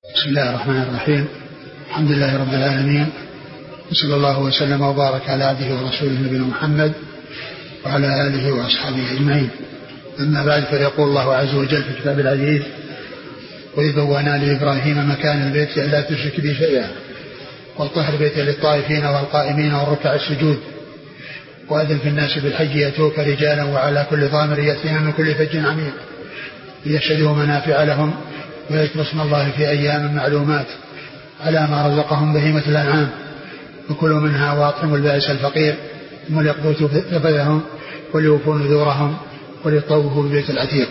بسم الله الرحمن الرحيم. الحمد لله رب العالمين، وصلى الله وسلم وبارك على عبده ورسوله نبينا محمد وعلى آله وأصحابه أجمعين. أما بعد، فيقول الله عز وجل في كتاب العزيز: وإذ بوأنا لإبراهيم مكان البيت ألا تشرك بي شيئا وطهر بيتي للطائفين والقائمين والركع السجود وأذن في الناس بالحج يأتوك رجالا وعلى كل ضامر يأتين من كل فج عميق ليشهدوا منافع لهم ويذكروا اسم الله في أيام معلومات على ما رزقهم بهيمة الأنعام وكلوا منها وأطعموا البائس الفقير ثم ليقضوا تفثهم وليوفوا نذورهم وليطوفوا بالبيت العتيق.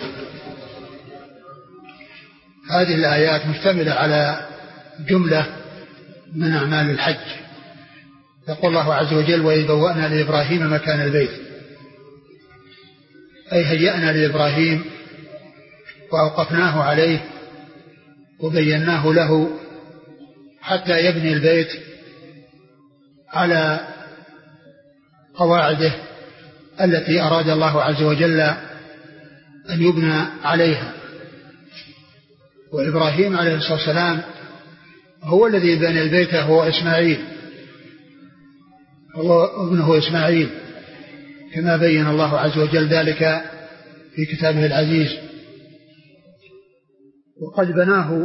هذه الآيات مشتملة على جملة من أعمال الحج. يقول الله عز وجل: وإذ بوأنا لإبراهيم مكان البيت، أي هيأنا لإبراهيم وأوقفناه عليه وبيناه له حتى يبني البيت على قواعده التي أراد الله عز وجل أن يبنى عليها. وإبراهيم عليه الصلاة والسلام هو الذي بنى البيت، هو إسماعيل، هو ابنه إسماعيل، كما بين الله عز وجل ذلك في كتابه العزيز. وقد بناه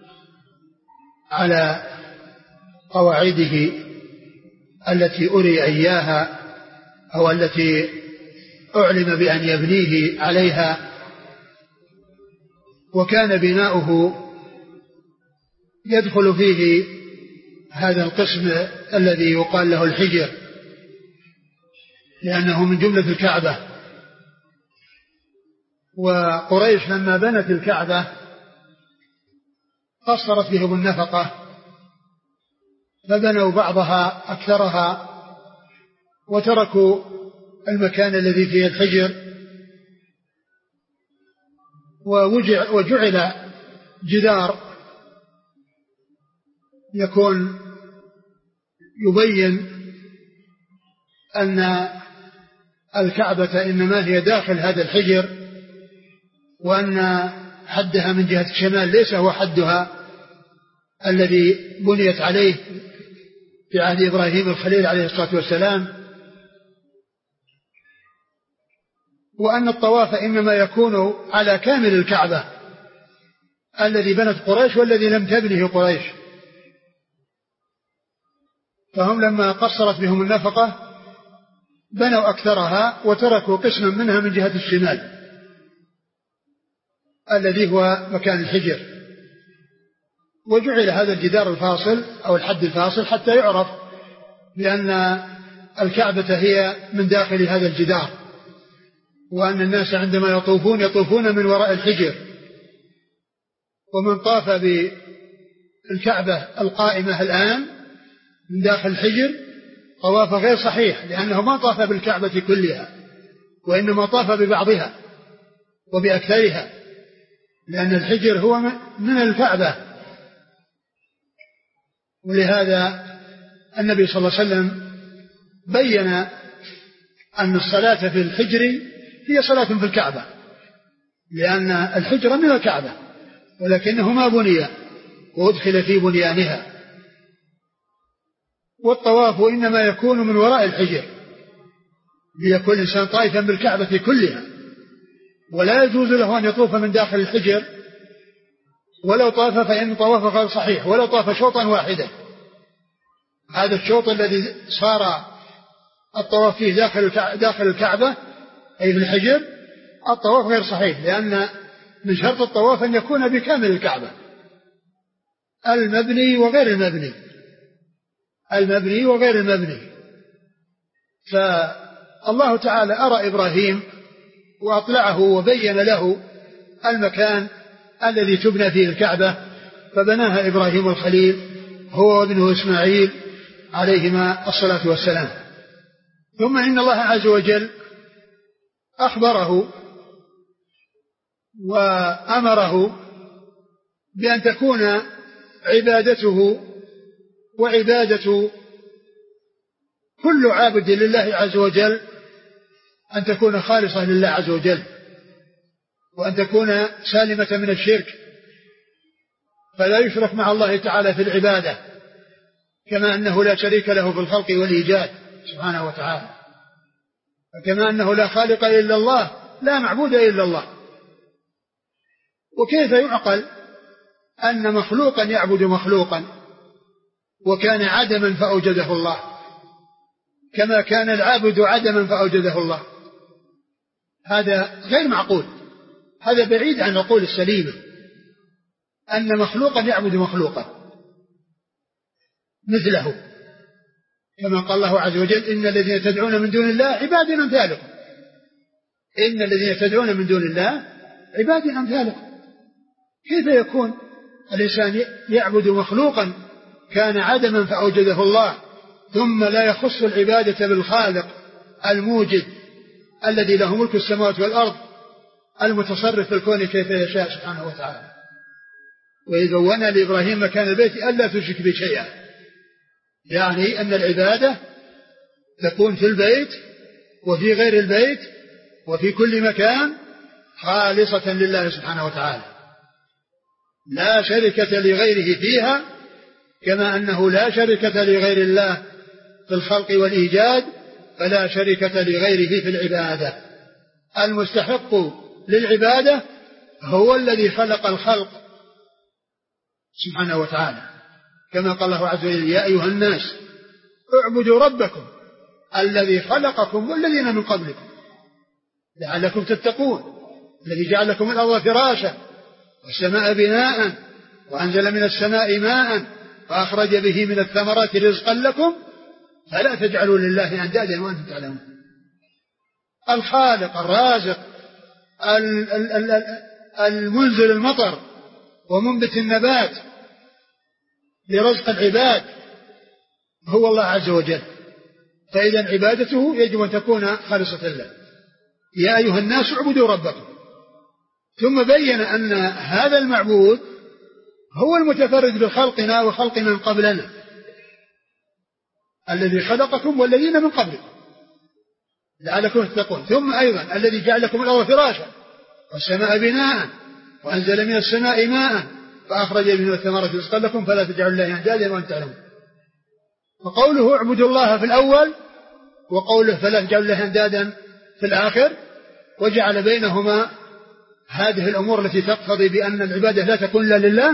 على قواعده التي أري إياها أو التي أعلم بأن يبنيه عليها. وكان بناؤه يدخل فيه هذا القسم الذي يقال له الحجر، لأنه من جملة الكعبة. وقريش لما بنت الكعبة قصرت بهم النفقة فبنوا بعضها أكثرها وتركوا المكان الذي فيه الحجر، وجعل جدار يكون يبين أن الكعبة إنما هي داخل هذا الحجر، وأن حدها من جهة الشمال ليس هو حدها الذي بنيت عليه في عهد إبراهيم الخليل عليه الصلاة والسلام، وأن الطواف إنما يكون على كامل الكعبة الذي بنت قريش والذي لم تبنه قريش. فهم لما قصرت بهم النفقة بنوا أكثرها وتركوا قسما منها من جهة الشمال الذي هو مكان الحجر، وجعل هذا الجدار الفاصل أو الحد الفاصل حتى يعرف بأن الكعبة هي من داخل هذا الجدار، وأن الناس عندما يطوفون من وراء الحجر. ومن طاف بالكعبة القائمة الآن من داخل الحجر طواف غير صحيح، لأنه ما طاف بالكعبة كلها وإنما طاف ببعضها وبأكثرها، لأن الحجر هو من الكعبة. ولهذا النبي صلى الله عليه وسلم بين أن الصلاة في الحجر هي صلاة في الكعبة، لأن الحجر من الكعبة ولكنه ما بني وادخل في بنيانها. والطواف إنما يكون من وراء الحجر ليكون الإنسان طائفا بالكعبة كلها، ولا يجوز له أن يطوف من داخل الحجر، ولو طاف فإن طواف غير صحيح، ولو طاف شوطا واحدا. هذا الشوط الذي صار الطواف فيه داخل الكعبة أي في الحجر الطواف غير صحيح، لأن من شرط الطواف أن يكون بكامل الكعبة، المبني وغير المبني، المبني وغير المبني. فالله تعالى أرى إبراهيم وأطلعه وبين له المكان الذي تبنى فيه الكعبة، فبناها إبراهيم الخليل هو وابنه إسماعيل عليهما الصلاة والسلام. ثم إن الله عز وجل أخبره وأمره بأن تكون عبادته وعبادة كل عابد لله عز وجل أن تكون خالصة لله عز وجل، وأن تكون سالمة من الشرك. فلا يشرك مع الله تعالى في العبادة، كما أنه لا شريك له في الخلق والإيجاد سبحانه وتعالى، وكما أنه لا خالق إلا الله لا معبود إلا الله. وكيف يعقل أن مخلوقا يعبد مخلوقا وكان عدما فأوجده الله، كما كان العابد عدما فأوجده الله؟ هذا غير معقول، هذا بعيد عن العقول السليمة، أن مخلوقا يعبد مخلوقا مثله، كما قال الله عز وجل: إن الذين تدعون من دون الله عباد أمثالكم. إن الذين تدعون من دون الله عباد أمثالكم. كيف يكون الإنسان يعبد مخلوقا كان عدما فأوجده الله، ثم لا يخص العبادة بالخالق الموجد الذي له ملك السماوات والأرض المتصرف في الكون كيف يشاء سبحانه وتعالى؟ وإذ بوأنا لإبراهيم مكان البيت ألا تشرك بي شيئا، يعني أن العبادة تكون في البيت وفي غير البيت وفي كل مكان خالصة لله سبحانه وتعالى، لا شركة لغيره فيها، كما أنه لا شركة لغير الله في الخلق والإيجاد، فلا شركة لغيره في العبادة. المستحق للعبادة هو الذي خلق الخلق سبحانه وتعالى، كما قال الله عز وجل: يا أيها الناس اعبدوا ربكم الذي خلقكم والذين من قبلكم لعلكم تتقون، الذي جعل لكم الأرض فراشا والسماء بناء وأنزل من السماء ماء فأخرج به من الثمرات رزقا لكم فلا تجعلوا لله أندادا وأنتم تعلمون. الخالق الرازق المنزل المطر ومنبت النبات لرزق العباد هو الله عز وجل، فإذا عبادته يجب أن تكون خالصة له. يا أيها الناس اعبدوا ربكم، ثم بين أن هذا المعبود هو المتفرد بخلقنا وخلق من قبلنا، الذي خلقكم والذين من قبلكم لعلكم تتقون. ثم أيضا الذي جعل لكم الأرض فراشا والسماء بناء وأنزل من السماء ماء فأخرج به من الثمرات رزقا لكم فلا تجعلوا لله أندادا وأنتم تعلمون. فقوله اعبدوا الله في الأول وقوله فلا تجعلوا لله أندادا في الآخر، وجعل بينهما هذه الأمور التي تقتضي بأن العبادة لا تكون إلا لله.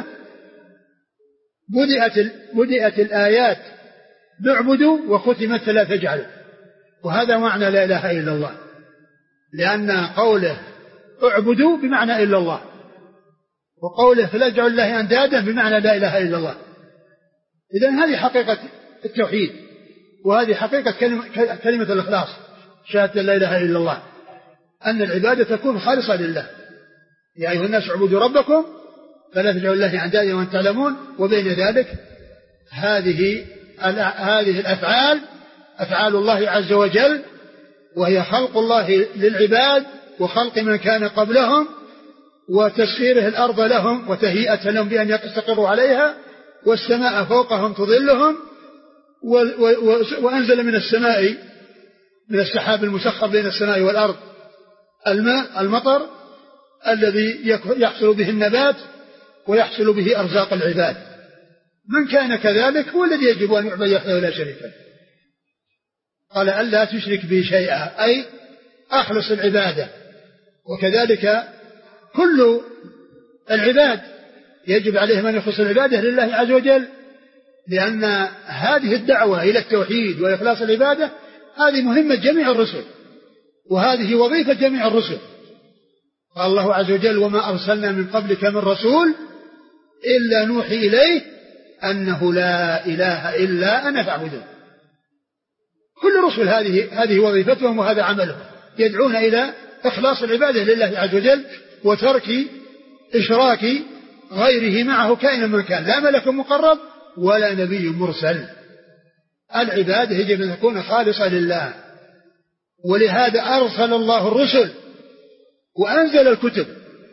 بدأت الآيات باعبدوا وختمت فلا تجعلوا، وهذا معنى لا إله إلا الله، لأن قوله اعبدوا بمعنى إلا الله، وقوله فلا تجعلوا لله أندادا بمعنى لا إله إلا الله. إذن هذه حقيقة التوحيد، وهذه حقيقة كلمة الإخلاص، شهادة لا إله إلا الله، أن العبادة تكون خالصة لله. يا أيها الناس اعبدوا ربكم فلا تجعلوا لله أندادا وأنتم تعلمون. وبين ذلك هذه الأفعال أفعال الله عز وجل، وهي خلق الله للعباد وخلق من كان قبلهم وتسخيره الأرض لهم وتهيئة لهم بأن يستقروا عليها، والسماء فوقهم تظلهم، وأنزل من السماء من السحاب المسخر بين السماء والأرض الماء المطر الذي يحصل به النبات ويحصل به أرزاق العباد. من كان كذلك هو الذي يجب أن يعبد وحده ولا شريك له. قال ألا تشرك بي شيئا، أي أخلص العبادة. وكذلك كل العباد يجب عليهم أن يخلص العبادة لله عز وجل، لأن هذه الدعوة إلى التوحيد وإخلاص العبادة هذه مهمة جميع الرسل، وهذه وظيفة جميع الرسل. قال الله عز وجل: وما أرسلنا من قبلك من رسول إلا نوحي إليه أنه لا إله إلا أنا فاعبدون. كل الرسل هذه وظيفتهم وهذا عملهم، يدعون إلى إخلاص العبادة لله عز وجل وترك إشراك غيره معه كائنا من كان، لا ملك مقرب ولا نبي مرسل. العبادة يجب أن تكون خالصة لله، ولهذا أرسل الله الرسل وأنزل الكتب.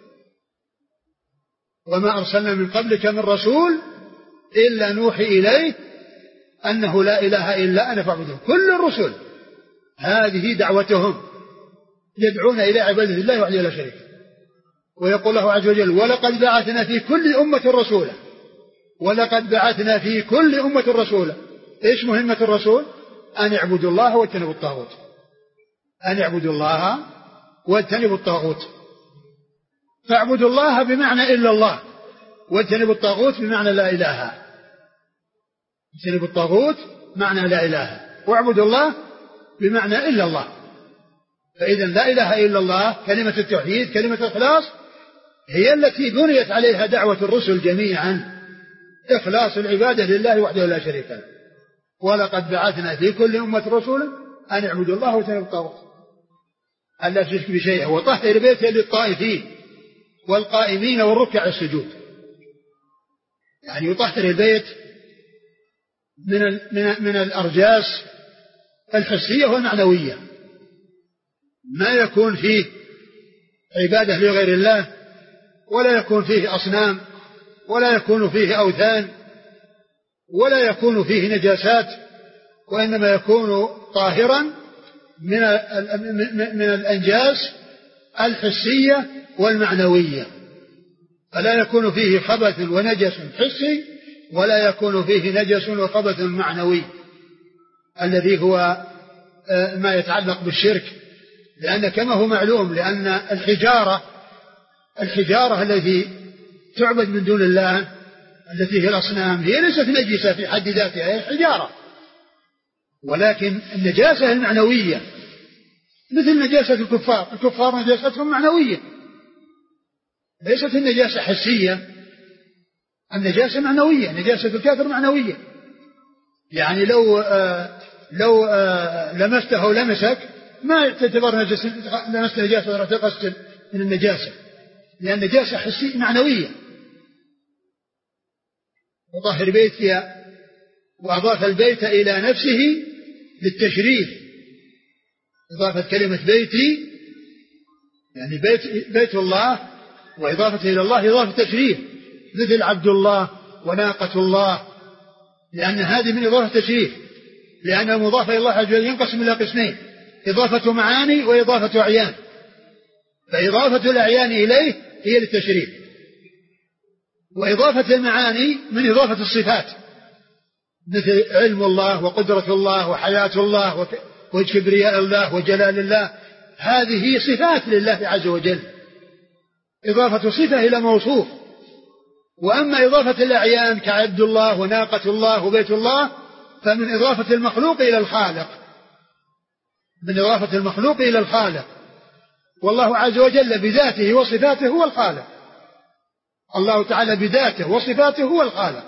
وما أرسلنا من قبلك من رسول إلا نوحي إليه أنه لا إله إلا أنا فاعبدون. كل الرسل هذه دعوتهم، يدعون إلى عبادة الله وحده لا شريك له. ويقول الله عز وجل: ولقد بعثنا في كل أمة رسولا ولقد بعثنا في كل أمة رسولا. إيش مهمة الرسول؟ أن يعبدوا الله واجتنبوا الطاغوت. أن يعبدوا الله واجتنبوا الطاغوت. فاعبدوا الله بمعنى إلا الله، واجتنبوا الطاغوت بمعنى لا إله. اجتنبوا الطاغوت معنى لا إله، واعبدوا الله بمعنى إلا الله. فإذا لا إله إلا الله كلمة التوحيد كلمة الإخلاص هي التي بنيت عليها دعوة الرسل جميعا، إخلاص العبادة لله وحده لا شريك له. ولقد بعثنا في كل أمة رسولا أن اعبدوا الله واجتنبوا الطاغوت ألا تشرك بشيء وطهر بيته للطائفين والقائمين والركع السجود. يعني يطهر البيت من الأرجاس الحسية والمعنوية، ما يكون فيه عبادة لغير الله، ولا يكون فيه أصنام، ولا يكون فيه أوثان، ولا يكون فيه نجاسات، وإنما يكون طاهرا من الأنجاس الحسية والمعنوية، فلا يكون فيه خبث ونجس حسي، ولا يكون فيه نجس وخبث معنوي الذي هو ما يتعلق بالشرك. لأن كما هو معلوم، لأن الحجارة التي تعبد من دون الله التي هي الأصنام هي ليست نجسة في حد ذاتها، هي حجارة، ولكن النجاسة المعنوية مثل نجاسة الكفار نجاستهم معنوية، ليست النجاسة حسية، النجاسة معنوية، نجاسة الكافر معنوية. يعني لو لمسته أو لمسك ما تعتبر لمست نجاسة ولا تغسل من النجاسة، لأن النجاسة حسية معنوية. وطهر بيتي، وأضاف البيت إلى نفسه للتشريف، إضافة كلمة بيتي يعني بيت الله، وإضافته إلى الله إضافة تشريف، مثل عبد الله وناقة الله، لأن هذه من إضافة تشريف، لأن المضاف إلى الله عز وجل ينقسم إلى قسمين: إضافة معاني وإضافة أعيان. فإضافة الأعيان إليه هي للتشريف، وإضافة المعاني من إضافة الصفات، مثل علم الله وقدرة الله وحياة الله وكبرياء الله وجلال الله، هذه صفات لله عز وجل، إضافة صفة إلى موصوف. وأما إضافة الأعيان كعبد الله وناقة الله وبيت الله فمن إضافة المخلوق إلى الخالق، من إضافة المخلوق إلى الخالق، والله عز وجل بذاته وصفاته هو الخالق. الله تعالى بذاته وصفاته هو الخالق،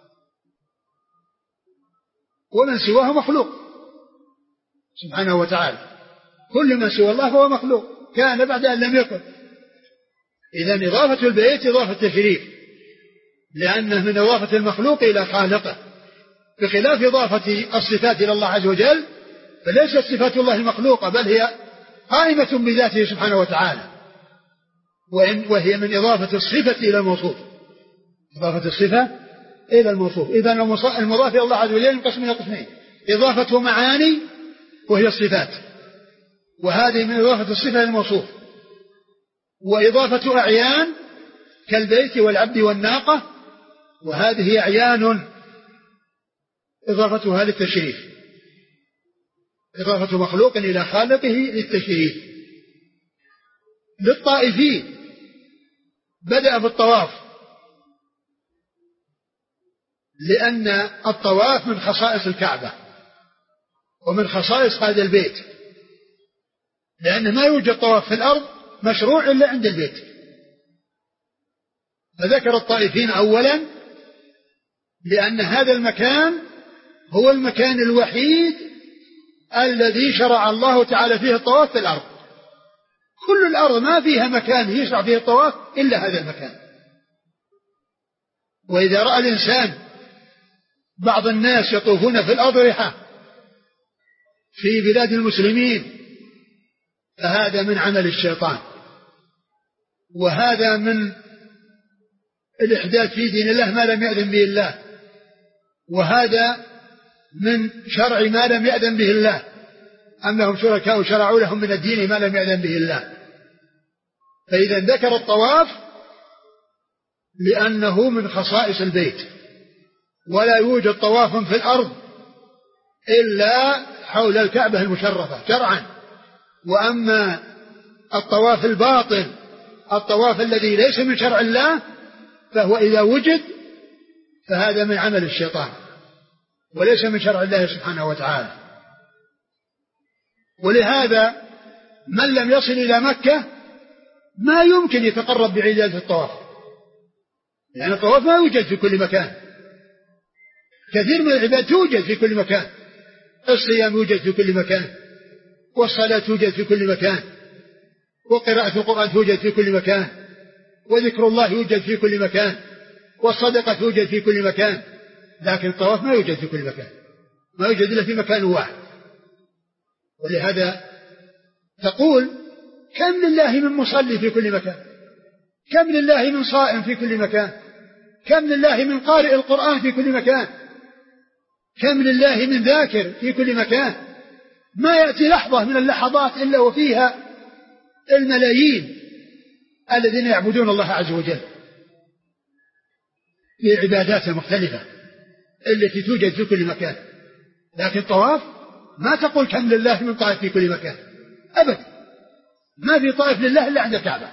ومن سواه مخلوق سبحانه وتعالى. كل من سوى الله فهو مخلوق، كان بعد أن لم يكن. إذن إضافة البيت إضافة تشريف، لأنه من إضافة المخلوق إلى خالقه، بخلاف إضافة الصفات إلى الله عز وجل فليست صفات الله المخلوقة، بل هي قائمة بذاته سبحانه وتعالى، وهي من إضافة الصفة إلى الموصوف، إضافة الصفة إلى الموصوف. إذن المضاف إلى الله عز وجل ينقسم إلى قسمين: إضافة معاني وهي الصفات، وهذه من إضافة الصفة إلى الموصوف، وإضافة أعيان كالبيت والعبد والناقة، وهذه أعيان إضافتها للتشريف، إضافة مخلوق إلى خالقه للتشريف. للطائفين بدأ بالطواف، لأن الطواف من خصائص الكعبة ومن خصائص هذا البيت، لأن ما يوجد طواف في الأرض مشروع إلا عند البيت. فذكر الطائفين أولا لأن هذا المكان هو المكان الوحيد الذي شرع الله تعالى فيه الطواف في الأرض. كل الأرض ما فيها مكان يشرع فيه الطواف إلا هذا المكان. وإذا رأى الإنسان بعض الناس يطوفون في الأضرحة في بلاد المسلمين فهذا من عمل الشيطان، وهذا من الإحداث في دين الله ما لم يأذن به الله، وهذا من شرع ما لم يأذن به الله، أم لهم شركاء شرعوا لهم من الدين ما لم يأذن به الله. فإذا ذكر الطواف لأنه من خصائص البيت ولا يوجد طواف في الأرض إلا حول الكعبة المشرفة شرعا. وأما الطواف الباطل، الطواف الذي ليس من شرع الله، فهو إذا وجد فهذا من عمل الشيطان وليس من شرع الله سبحانه وتعالى. ولهذا من لم يصل إلى مكة ما يمكن يتقرب بعبادة الطواف، لأن الطواف ما يوجد في كل مكان. كثير من العباد توجد في كل مكان، الصيام يوجد في كل مكان، والصلاة توجد في كل مكان، وقراءة القرآن توجد في كل مكان، وذكر الله يوجد في كل مكان، والصدقة توجد في كل مكان. لكن الطواف ما يوجد في كل مكان، ما يوجد إلا في مكان واحد. ولهذا تقول كم لله من مصلي في كل مكان، كم لله من صائم في كل مكان، كم لله من قارئ القرآن في كل مكان، كم لله من ذاكر في كل مكان. ما يأتي لحظة من اللحظات إلا وفيها الملايين الذين يعبدون الله عز وجل بعبادات مختلفة التي توجد في كل مكان. لكن طواف ما تقول كم لله من طائف في كل مكان أبدا، ما في طائف لله إلا عند الكعبة.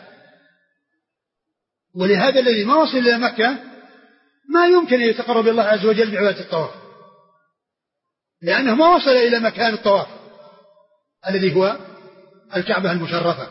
ولهذا الذي ما وصل إلى مكة ما يمكن أن يتقرب الله عز وجل بعبادة الطواف، لأنه ما وصل إلى مكان الطواف الذي هو الكعبة المشرفة.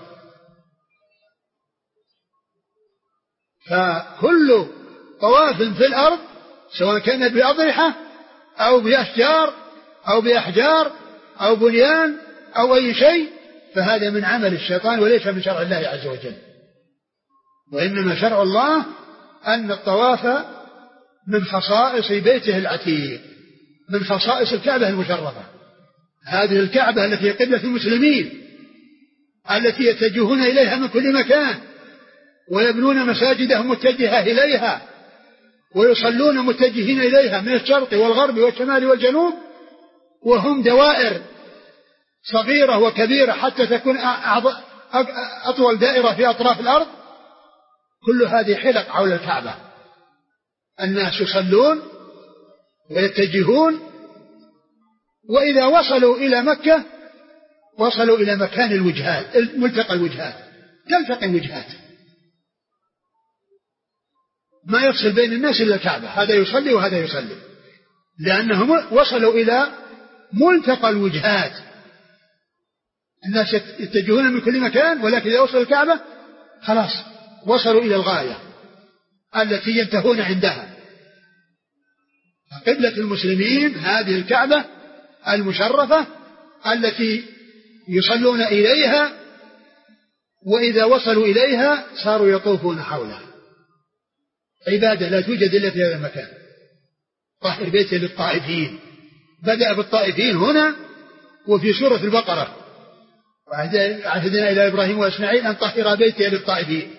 فكل طواف في الأرض سواء كان بأضرحة أو بأشجار أو بأحجار أو بنيان أو أي شيء فهذا من عمل الشيطان وليس من شرع الله عز وجل. وإنما شرع الله أن الطواف من خصائص بيته العتيق، من خصائص الكعبة المشرفة. هذه الكعبة التي قبلة المسلمين التي يتجهون إليها من كل مكان ويبنون مساجدهم متجهة إليها ويصلون متجهين إليها من الشرق والغرب والشمال والجنوب، وهم دوائر صغيرة وكبيرة حتى تكون أطول دائرة في أطراف الأرض. كل هذه حلق حول الكعبة، الناس يصلون ويتجهون، وإذا وصلوا إلى مكة وصلوا إلى مكان الوجهات، ملتقى الوجهات، تلتقي الوجهات، ما يفصل بين الناس إلا الكعبة، هذا يصلي وهذا يصلي، لأنهم وصلوا إلى ملتقى الوجهات. الناس يتجهون من كل مكان، ولكن إذا وصلوا الكعبة خلاص وصلوا إلى الغاية التي ينتهون عندها. قبلة المسلمين هذه الكعبة المشرفة التي يصلون إليها، وإذا وصلوا إليها صاروا يطوفون حولها. عبادة لا توجد إلا في هذا المكان. طهر بيته للطائفين، بدأ بالطائفين هنا وفي سورة البقرة وعهدنا إلى إبراهيم وإسماعيل أن طهر بيته للطائفين،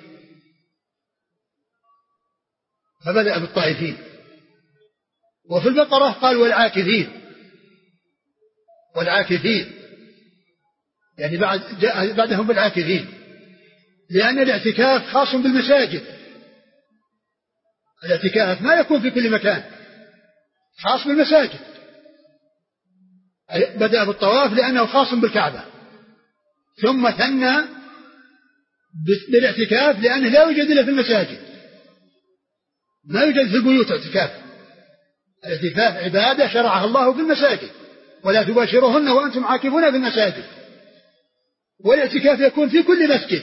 فبدأ بالطائفين. وفي البقرة قال والعاكفين، والعاكفين يعني بعدهم بالعاكفين، لأن الاعتكاف خاص بالمساجد. الاعتكاف ما يكون في كل مكان، خاص بالمساجد. بدأ بالطواف لأنه خاص بالكعبة، ثم ثنى بالاعتكاف لأنه لا يوجد إلا في المساجد، ما يوجد في البيوت اعتكاف. الاعتكاف عبادة شرعها الله في المساجد، ولا تباشرهن وأنتم عاكفون في المساجد. والاعتكاف يكون في كل مسجد،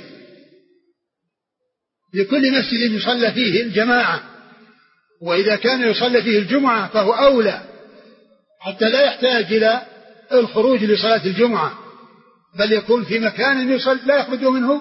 في كل مسجد يصلى فيه الجماعة، وإذا كان يصلى فيه الجمعة فهو أولى، حتى لا يحتاج إلى الخروج لصلاة الجمعة، بل يكون في مكان لا يخرج منه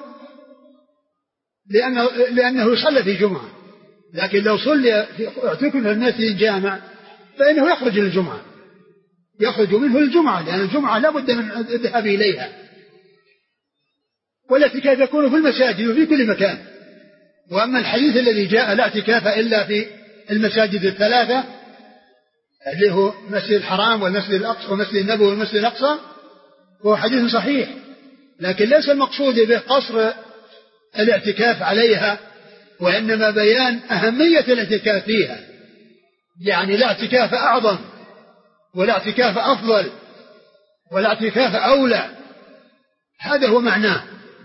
لأنه يصلى في جمعة. لكن لو صلي اعتكف في المسجد الجامع فإنه يخرج للجمعة، يخرج منه للجمعة، لأن الجمعة لا بد من الذهاب إليها. والاعتكاف يكون في المساجد وفي كل مكان. وأما الحديث الذي جاء لا اعتكاف إلا في المساجد الثلاثة اللي هو المسجد الحرام والمسجد الأقصى والمسجد النبوي والمسجد الأقصى، هو حديث صحيح، لكن ليس المقصود به قصر الاعتكاف عليها، وإنما بيان أهمية الاعتكاف فيها، يعني لا اعتكاف أعظم ولا اعتكاف أفضل ولا اعتكاف أولى، هذا هو معناه.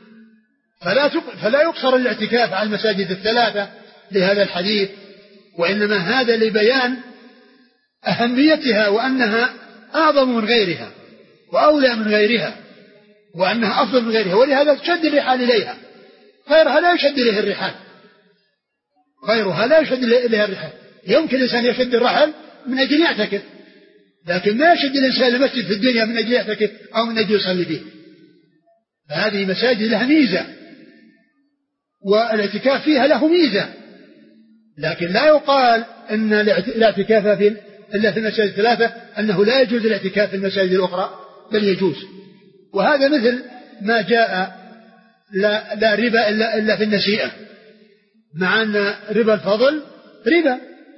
فلا يقصر الاعتكاف على المساجد الثلاثة لهذا الحديث، وإنما هذا لبيان أهميتها وأنها أعظم من غيرها وأولى من غيرها وأنها أفضل من غيرها، ولهذا تشد الرحال إليها، غيرها لا يشد إليه الرحال، غيرها لا يشد إليها الرحال. يمكن الإنسان يشد الرحل من أجل يعتكف، لكن ما يشد الإنسان المسجد في الدنيا من أجل يعتكف أو من أجل يصلي فيه. فهذه مساجد لها ميزة والاعتكاف فيها له ميزة، لكن لا يقال أن الاعتكاف إلا في المساجد الثلاثة أنه لا يجوز الاعتكاف في المساجد الأخرى، بل يجوز. وهذا مثل ما جاء لا ربا إلا في النسيئة، مع أن ربا الفضل ربا،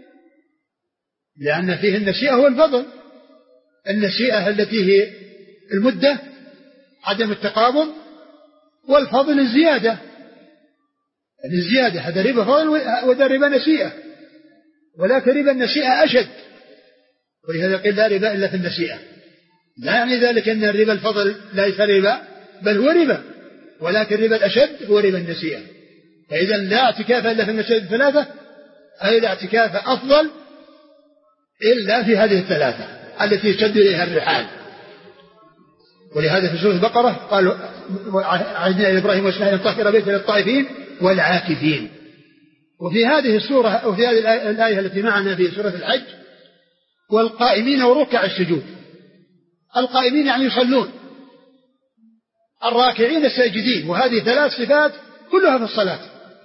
لأن فيه النسيئة هو الفضل. النسيئة التي هي المدة عدم التقابض، والفضل الزيادة، الزيادة هذا ربا فضل وذا ربا نسيئة، ولكن ربا النسيئة أشد، ولهذا قيل لا ربا إلا في النسيئة. لا يعني ذلك أن الربا الفضل ليس ربا، بل هو ربا، ولكن الربا الأشد هو ربا النسيئة. فإذا لا اعتكاف إلا في المساجد الثلاثة، أي لا اعتكاف أفضل إلا في هذه الثلاثة التي يشد إليها الرحال. ولهذا في سورة البقرة قالوا عهدنا إلى إبراهيم وإسماعيل أن طهر بيتا للطائفين والعاكفين. وفي هذه السورة وفي هذه الآية التي معنا في سورة الحج والقائمين وركع السجود. القائمين يعني يصلون، الراكعين الساجدين، وهذه ثلاث صفات كلها في الصلاة،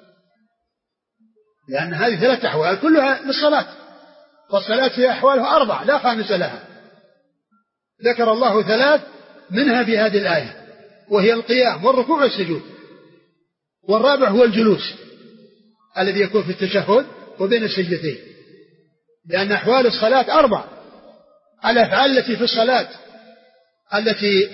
لأن هذه ثلاث أحوال كلها للصلاة، والصلاة هي أحوالها 4 لا خامس لها. ذكر الله 3 منها في هذه الآية، وهي القيام والركوع والسجود، والرابع هو الجلوس الذي يكون في التشهد وبين السجدتين، لأن أحوال الصلاة 4. الأفعال التي في الصلاة التي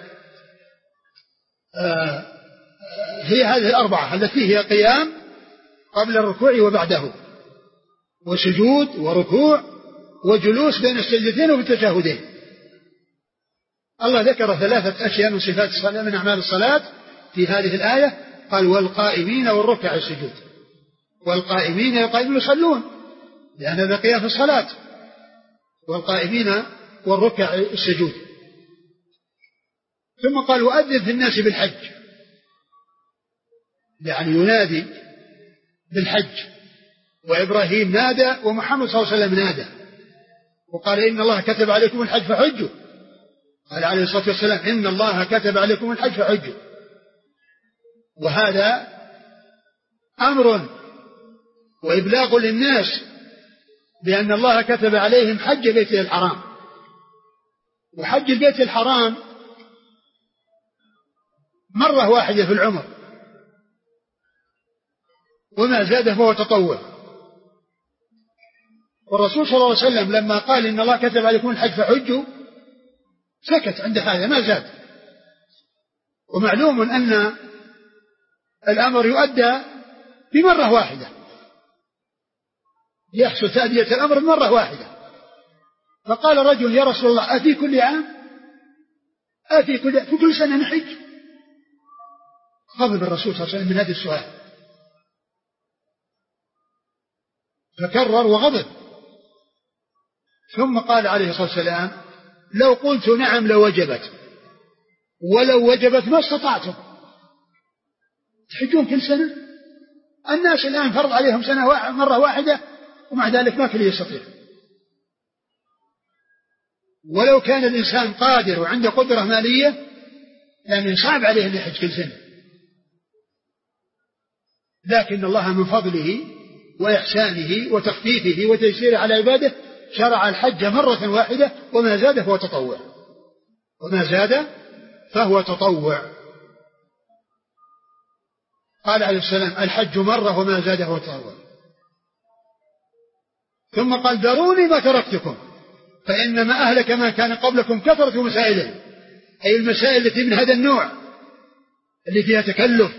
هي هذه 4 التي هي قيام قبل الركوع وبعده، وسجود وركوع وجلوس بين السجدتين وفي التشهدين. الله ذكر 3 أشياء من صفات الصلاة من أعمال الصلاة في هذه الآية، قال والقائمين والركع السجود. والقائمين يصلون لأن هذا قيام في الصلاة، والقائمين والركع السجود. ثم قال وأذن في الناس بالحج، يعني ينادي بالحج، وإبراهيم نادى ومحمد صلى الله عليه وسلم نادى، وقال إن الله كتب عليكم الحج فحجوا، قال عليه الصلاة والسلام إن الله كتب عليكم الحج فحجوا. وهذا أمر وإبلاغ للناس بأن الله كتب عليهم حج بيته الحرام. وحج البيت الحرام مرة واحدة في العمر، وما زاد فهو تطوع. والرسول صلى الله عليه وسلم لما قال إن الله كتب عليكم الحج فحجوا سكت عند هذا ما زاد. ومعلوم أن الأمر يؤدى بمرة واحدة، يحصل تأدية الأمر مرة واحدة. فقال رجل يا رسول الله أفي كل عام في كل سنة نحج؟ غضب الرسول صلى الله عليه وسلم من هذا السؤال، فكرر وغضب، ثم قال عليه الصلاة والسلام لو قلت نعم لوجبت، ولو وجبت ما استطعتم. تحجون كل سنة؟ الناس الآن فرض عليهم سنة مرة واحدة، ومع ذلك ما كل يستطيع. ولو كان الإنسان قادر وعنده قدرة مالية يعني صعب عليه أن يحج كل سنة، لكن الله من فضله وإحسانه وتخفيفه وتيسيره على عباده شرع الحج مرة واحدة، وما زاد فهو تطوع، وما زاد فهو تطوع. قال عليه السلام الحج مرة وما زاد فهو تطوع. ثم قال ذروني ما تركتكم فإنما أهلك ما كان قبلكم كثرة مسائلهم، أي المسائل التي من هذا النوع اللي فيها تكلف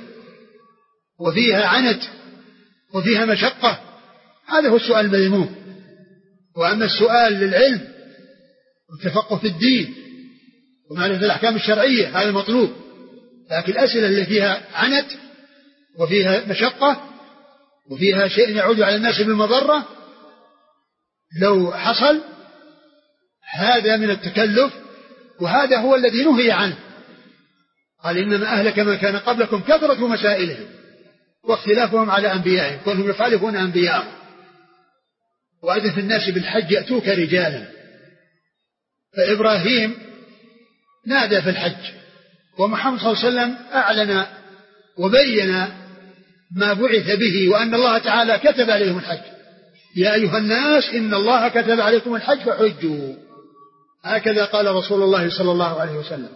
وفيها عنت وفيها مشقة، هذا هو السؤال المذموم. وأما السؤال للعلم والتفقه في الدين ومعرفة الأحكام الشرعية هذا مطلوب، لكن الأسئلة اللي فيها عنت وفيها مشقة وفيها شيء يعود على الناس بالمضرة لو حصل هذا من التكلف، وهذا هو الذي نهي عنه. قال إنما أهلك ما كان قبلكم كثرة مسائلهم واختلافهم على أنبيائهم، كونهم يخالفون أنبيائهم. وأذن في الناس بالحج يأتوك رجالا، فإبراهيم نادى في الحج، ومحمد صلى الله عليه وسلم أعلن وبين ما بعث به وأن الله تعالى كتب عليهم الحج. يا أيها الناس إن الله كتب عليكم الحج فحجوا، هكذا قال رسول الله صلى الله عليه وسلم.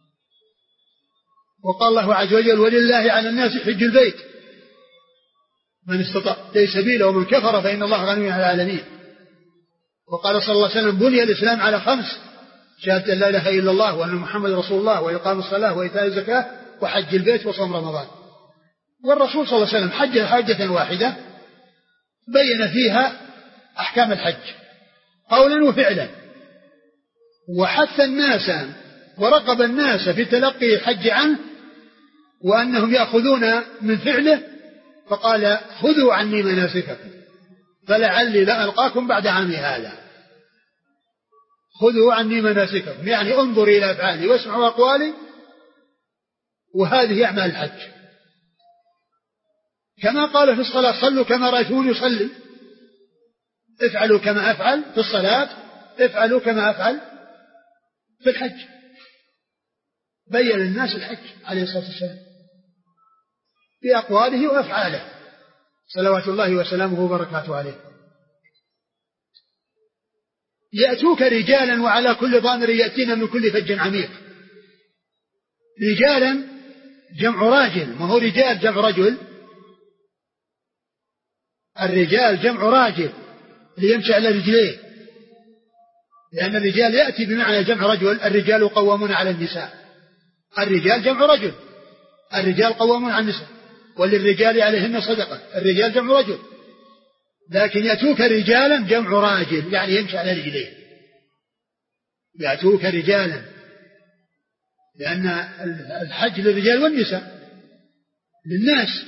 وقال الله عز وجل ولله على الناس حج البيت من استطاع إليه سبيلا ومن كفر فإن الله غني عن العالمين. وقال صلى الله عليه وسلم بني الإسلام على 5: شهادة لا إله إلا الله وأن محمد رسول الله وإقام الصلاة وإيتاء الزكاة وحج البيت وصوم رمضان. والرسول صلى الله عليه وسلم حج حجة واحدة بين فيها أحكام الحج قولا وفعلا، وحث الناس ورغب الناس في تلقي الحج عنه وأنهم يأخذون من فعله، فقال خذوا عني مناسككم فلعلي لا ألقاكم بعد عامي هذا. خذوا عني مناسككم يعني انظر إلى أفعالي واسمعوا أقوالي، وهذه أعمال الحج. كما قال في الصلاة صلوا كما رأيتموني يصلي، افعلوا كما أفعل في الصلاة، افعلوا كما أفعل في الحج. بين الناس الحج عليه الصلاة والسلام بأقواله وأفعاله صلوات الله وسلامه وبركاته عليه. يأتوك رجالا وعلى كل ضامر يأتين من كل فج عميق. رجالا جمع راجل، ما هو رجال جمع رجل، الرجال جمع راجل ليمشي على رجليه، لأن الرجال يأتي بمعنى جمع رجل. الرجال قوامون على النساء، الرجال جمع رجل، الرجال قوامون على النساء وللرجال عليهن صدقة، الرجال جمع رجل. لكن يأتوك رجالا جمع راجل يعني يمشي على رجليه. يأتوك رجالا لأن الحج للرجال والنساء للناس،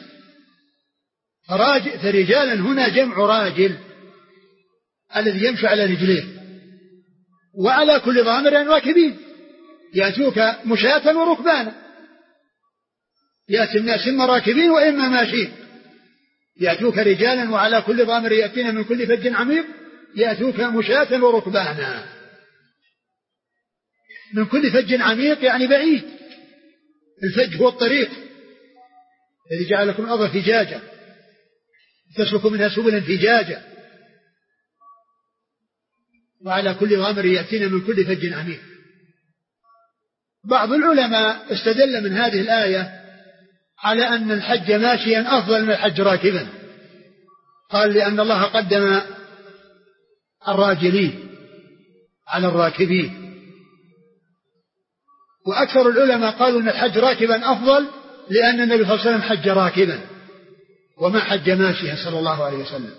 فرجالا هنا جمع راجل الذي يمشي على رجليه، وعلى كل ضامر راكبين يأتوك مشاة وركبانا. يأتي الناس إما راكبين وإما ماشين. يأتوك رجالا وعلى كل ضامر يأتين من كل فج عميق، يأتوك مشاة وركبانا. من كل فج عميق يعني بعيد، الفج هو الطريق الذي جعل لكم الأرض فجاجا تسلكوا منها سبلا فجاجا، وعلى كل ضامر يأتين من كل فج عميق. بعض العلماء استدل من هذه الآية على أن الحج ماشيا أفضل من الحج راكبا، قال لأن الله قدم الراجلين على الراكبين. وأكثر العلماء قالوا أن الحج راكبا أفضل، لأن النبي صلى الله عليه وسلم حج راكبا وما حج ماشيا صلى الله عليه وسلم،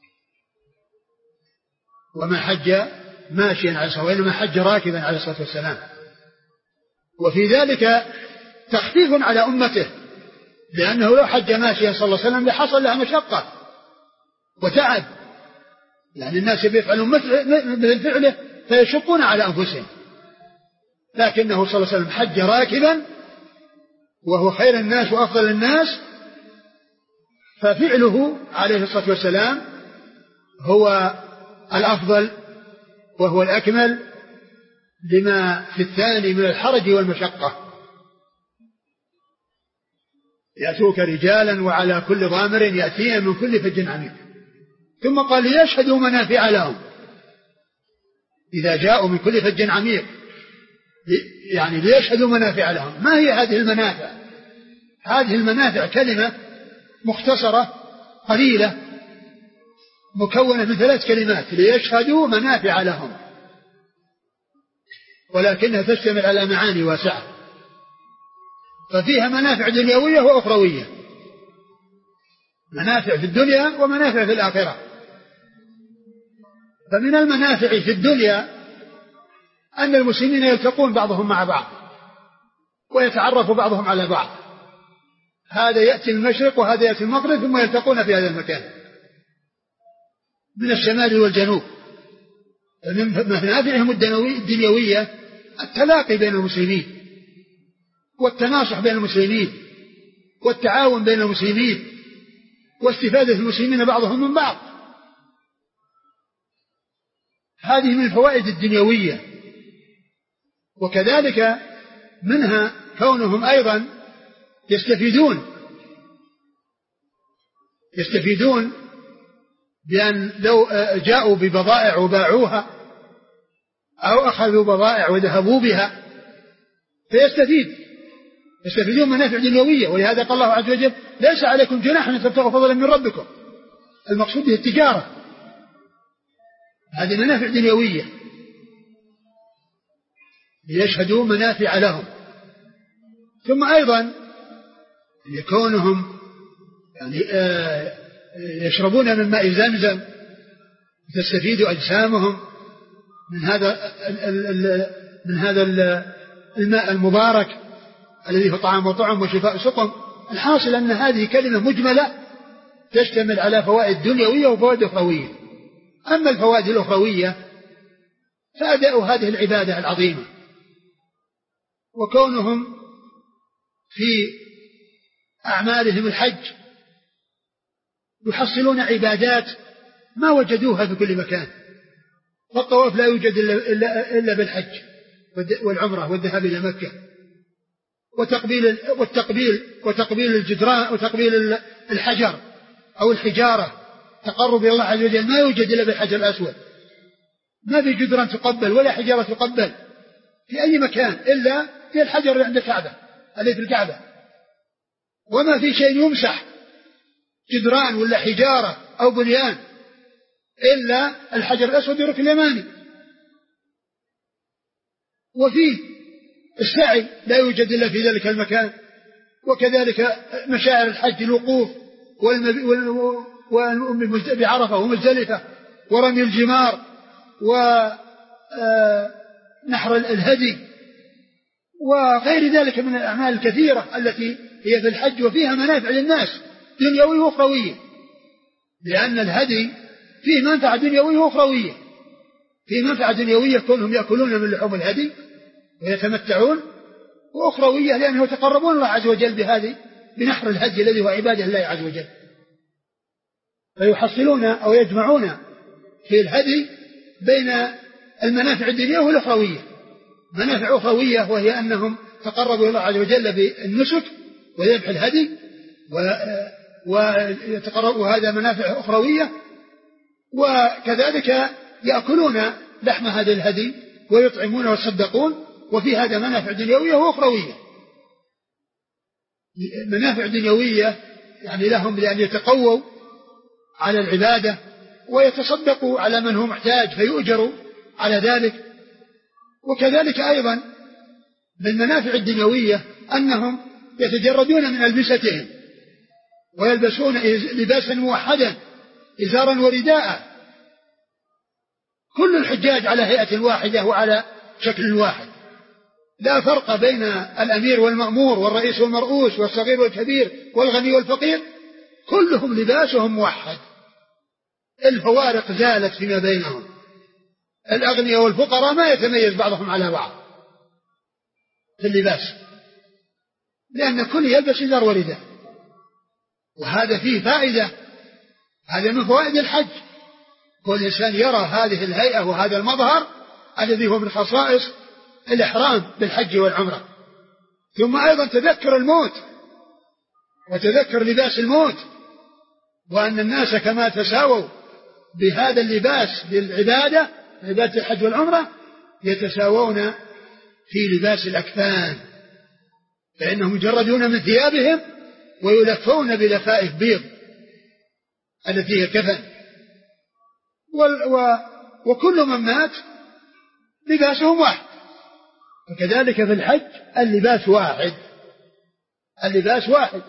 وما حج ماشيا عليه الصلاة والسلام وإنما حج راكبا عليه الصلاة والسلام. وفي ذلك تخفيف على أمته، لأنه لو حج ماشيا صلى الله عليه وسلم لحصل لها مشقة وتعب، يعني الناس بيفعلون مثل فعله فيشقون على أنفسهم. لكنه صلى الله عليه وسلم حج راكبا وهو خير الناس وأفضل الناس، ففعله عليه الصلاة والسلام هو الأفضل وهو الأكمل لما في الثاني من الحرج والمشقة. يأتوك رجالا وعلى كل ضامر يأتين من كل فج عميق. ثم قال ليشهدوا منافع لهم. إذا جاءوا من كل فج عميق يعني ليشهدوا منافع لهم. ما هي هذه المنافع؟ هذه المنافع كلمة مختصرة قليلة مكونة من 3 كلمات: ليشهدوا منافع لهم، ولكنها تشتمل على معاني واسعة، ففيها منافع دنيوية وأخروية، منافع في الدنيا ومنافع في الآخرة. فمن المنافع في الدنيا أن المسلمين يلتقون بعضهم مع بعض ويتعرف بعضهم على بعض، هذا يأتي المشرق وهذا يأتي المغرب ثم يلتقون في هذا المكان من الشمال والجنوب. من منافعهم الدنيوية التلاقي بين المسلمين والتناصح بين المسلمين والتعاون بين المسلمين واستفادة المسلمين بعضهم من بعض، هذه من الفوائد الدنيوية. وكذلك منها كونهم أيضا يستفيدون بأن لو جاءوا ببضائع وباعوها أو أخذوا بضائع وذهبوا بها يستفيدون منافع دنيوية. ولهذا قال الله عز وجل ليس عليكم جناح أن تبتغوا فضلا من ربكم، المقصود به التجارة، هذه منافع دنيوية ليشهدوا منافع لهم. ثم أيضا يكونهم يعني يشربون من ماء زمزم تستفيد أجسامهم من هذا الماء المبارك الذي هو طعام وطعم وشفاء سقم. الحاصل أن هذه كلمة مجملة تشتمل على فوائد دنيوية وفوائد أخروية. أما الفوائد الأخروية فأداء هذه العبادة العظيمة وكونهم في أعمالهم الحج يحصلون عبادات ما وجدوها في كل مكان، فالطواف لا يوجد إلا بالحج والعمرة والذهاب إلى مكة، وتقبيل الجدران وتقبيل الحجر أو الحجارة تقرب إلى الله عز وجل ما يوجد إلا بالحجر الأسود، ما في جدران تقبل ولا حجارة تقبل في أي مكان إلا في الحجر اللي عند الكعبة الذي في الكعبة، وما في شيء يمسح جدران ولا حجارة أو بنيان إلا الحجر الأسود والركن اليماني. وفيه السعي لا يوجد إلا في ذلك المكان، وكذلك مشاعر الحج الوقوف بعرفة ومزدلفة ورمي الجمار ونحر الهدي وغير ذلك من الأعمال الكثيرة التي هي في الحج وفيها منافع للناس دنيوية وأخروية، لأن الهدي فيه منفعة دنيوية وأخروية. فيه منفعة دنيوية كونهم يأكلون من لحوم الهدي ويتمتعون، وأخروية لأنهم يتقربون الله عز وجل بنحر الهدي الذي هو عبادة الله عز وجل، فيحصلون أو يجمعون في الهدي بين المنافع الدنيوية والأخروية. منافع أخروية وهي أنهم تقربوا إلى الله عز وجل بالنسك وذبح الهدي ويتقربوا، هذا منافع أخروية، وكذلك يأكلون لحم هذا الهدي ويطعمون ويصدقون، وفي هذا منافع دنيوية وأخروية. منافع دنيوية يعني لهم لأن يتقووا على العبادة ويتصدقوا على من هو محتاج فيؤجروا على ذلك. وكذلك أيضا من المنافع الدنيوية أنهم يتجردون من ألبستهم ويلبسون لباسا موحدا إزارا ورداء، كل الحجاج على هيئة واحدة وعلى شكل واحد، لا فرق بين الأمير والمأمور والرئيس والمرؤوس والصغير والكبير والغني والفقير، كلهم لباسهم موحد. الفوارق زالت فيما بينهم، الأغنياء والفقراء ما يتميز بعضهم على بعض في اللباس، لأن الكل يلبس إزار ورداء. وهذا فيه فائدة، هذا من فوائد الحج، كل إنسان يرى هذه الهيئة وهذا المظهر الذي هو من خصائص الإحرام بالحج والعمرة. ثم أيضا تذكر الموت وتذكر لباس الموت، وأن الناس كما تساووا بهذا اللباس للعبادة عبادة الحج والعمرة يتساوون في لباس الأكفان، فإنهم يجردون من ثيابهم ويلفون بلفائف بيض التي هي كفن، وكل من مات لباسهم واحد. وكذلك في الحج اللباس واحد، اللباس واحد.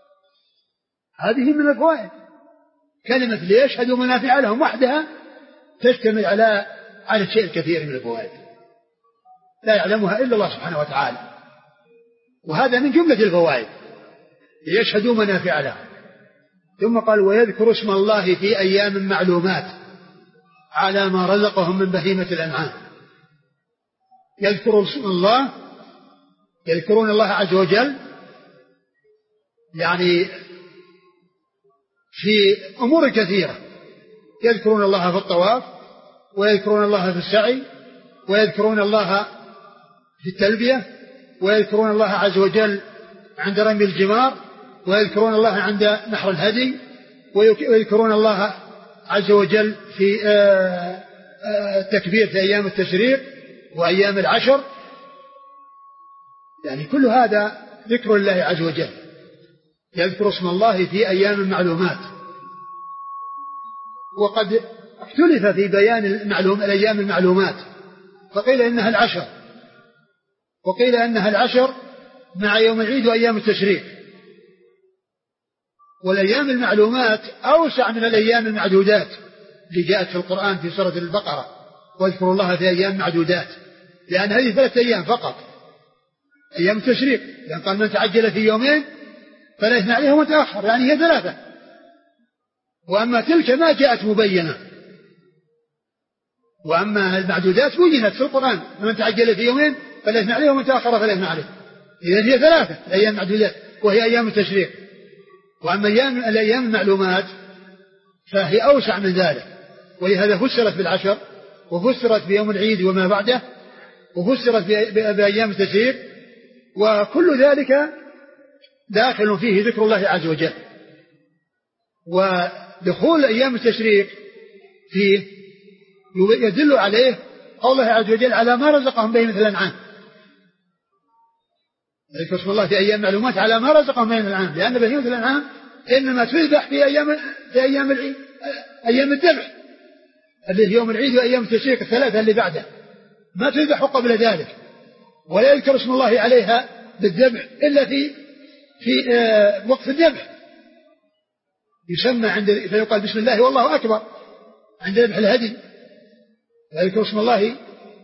هذه من الفوائد كلمة ليشهدوا منافع لهم وحدها تشتمل على شيء كثير من الفوائد لا يعلمها إلا الله سبحانه وتعالى، وهذا من جملة الفوائد ليشهدوا منافع له. ثم قال ويذكر اسم الله في أيام معلومات على ما رزقهم من بهيمة الأنعام. يذكر اسم الله، يذكرون الله عز وجل يعني في أمور كثيرة، يذكرون الله في الطواف، ويذكرون الله في السعي، ويذكرون الله في التلبية، ويذكرون الله عز وجل عند رمي الجمار، ويذكرون الله عند نحر الهدي، ويذكرون الله عز وجل في التكبير في أيام التشريق وأيام العشر. يعني كل هذا ذكر الله عز وجل. يذكر اسم الله في أيام معلومات. وقد اختلف في بيان الأيام المعلومات، فقيل إنها العشر، وقيل إنها العشر مع يوم العيد وأيام التشريق. والأيام المعلومات أوسع من الأيام المعدودات اللي جاءت في القرآن في سورة البقرة، واذكروا الله في أيام معدودات، لأن هذه 3 أيام فقط أيام التشريق، لأن قال من تعجل في يومين فلا إثم عليه ومن تأخر، يعني هي 3. وأما تلك ما جاءت مبينة، وأما المعدودات بينت في القرآن من تعجل في يومين فلا إثم عليه ومن تأخر فلا إثم عليه. إذن هي 3 أيام المعدودات وهي أيام التشريق. وأما الأيام المعلومات فهي أوسع من ذلك، ولهذا فسرت بالعشر، وفسرت بيوم العيد وما بعده، وفسرت بأيام التشريق، وكل ذلك داخل فيه ذكر الله عز وجل. ودخول أيام التشريق فيه يدل عليه قول الله عز وجل على ما رزقهم به مثل الأنعام. ذكر اسم الله في أيام معلومات على ما رزقهم به مثل الأنعام، لأن بهيمة الأنعام إنما تذبح في أيام العيد، أيام الذبح اللي في يوم العيد وأيام التشريق 3 اللي بعده، ما تذبح قبل ذلك، ولا يذكر اسم الله عليها بالذبح إلا في وقت الذبح، يسمى فيقال بسم الله والله أكبر عند ذبح الهدي، ويذكر اسم الله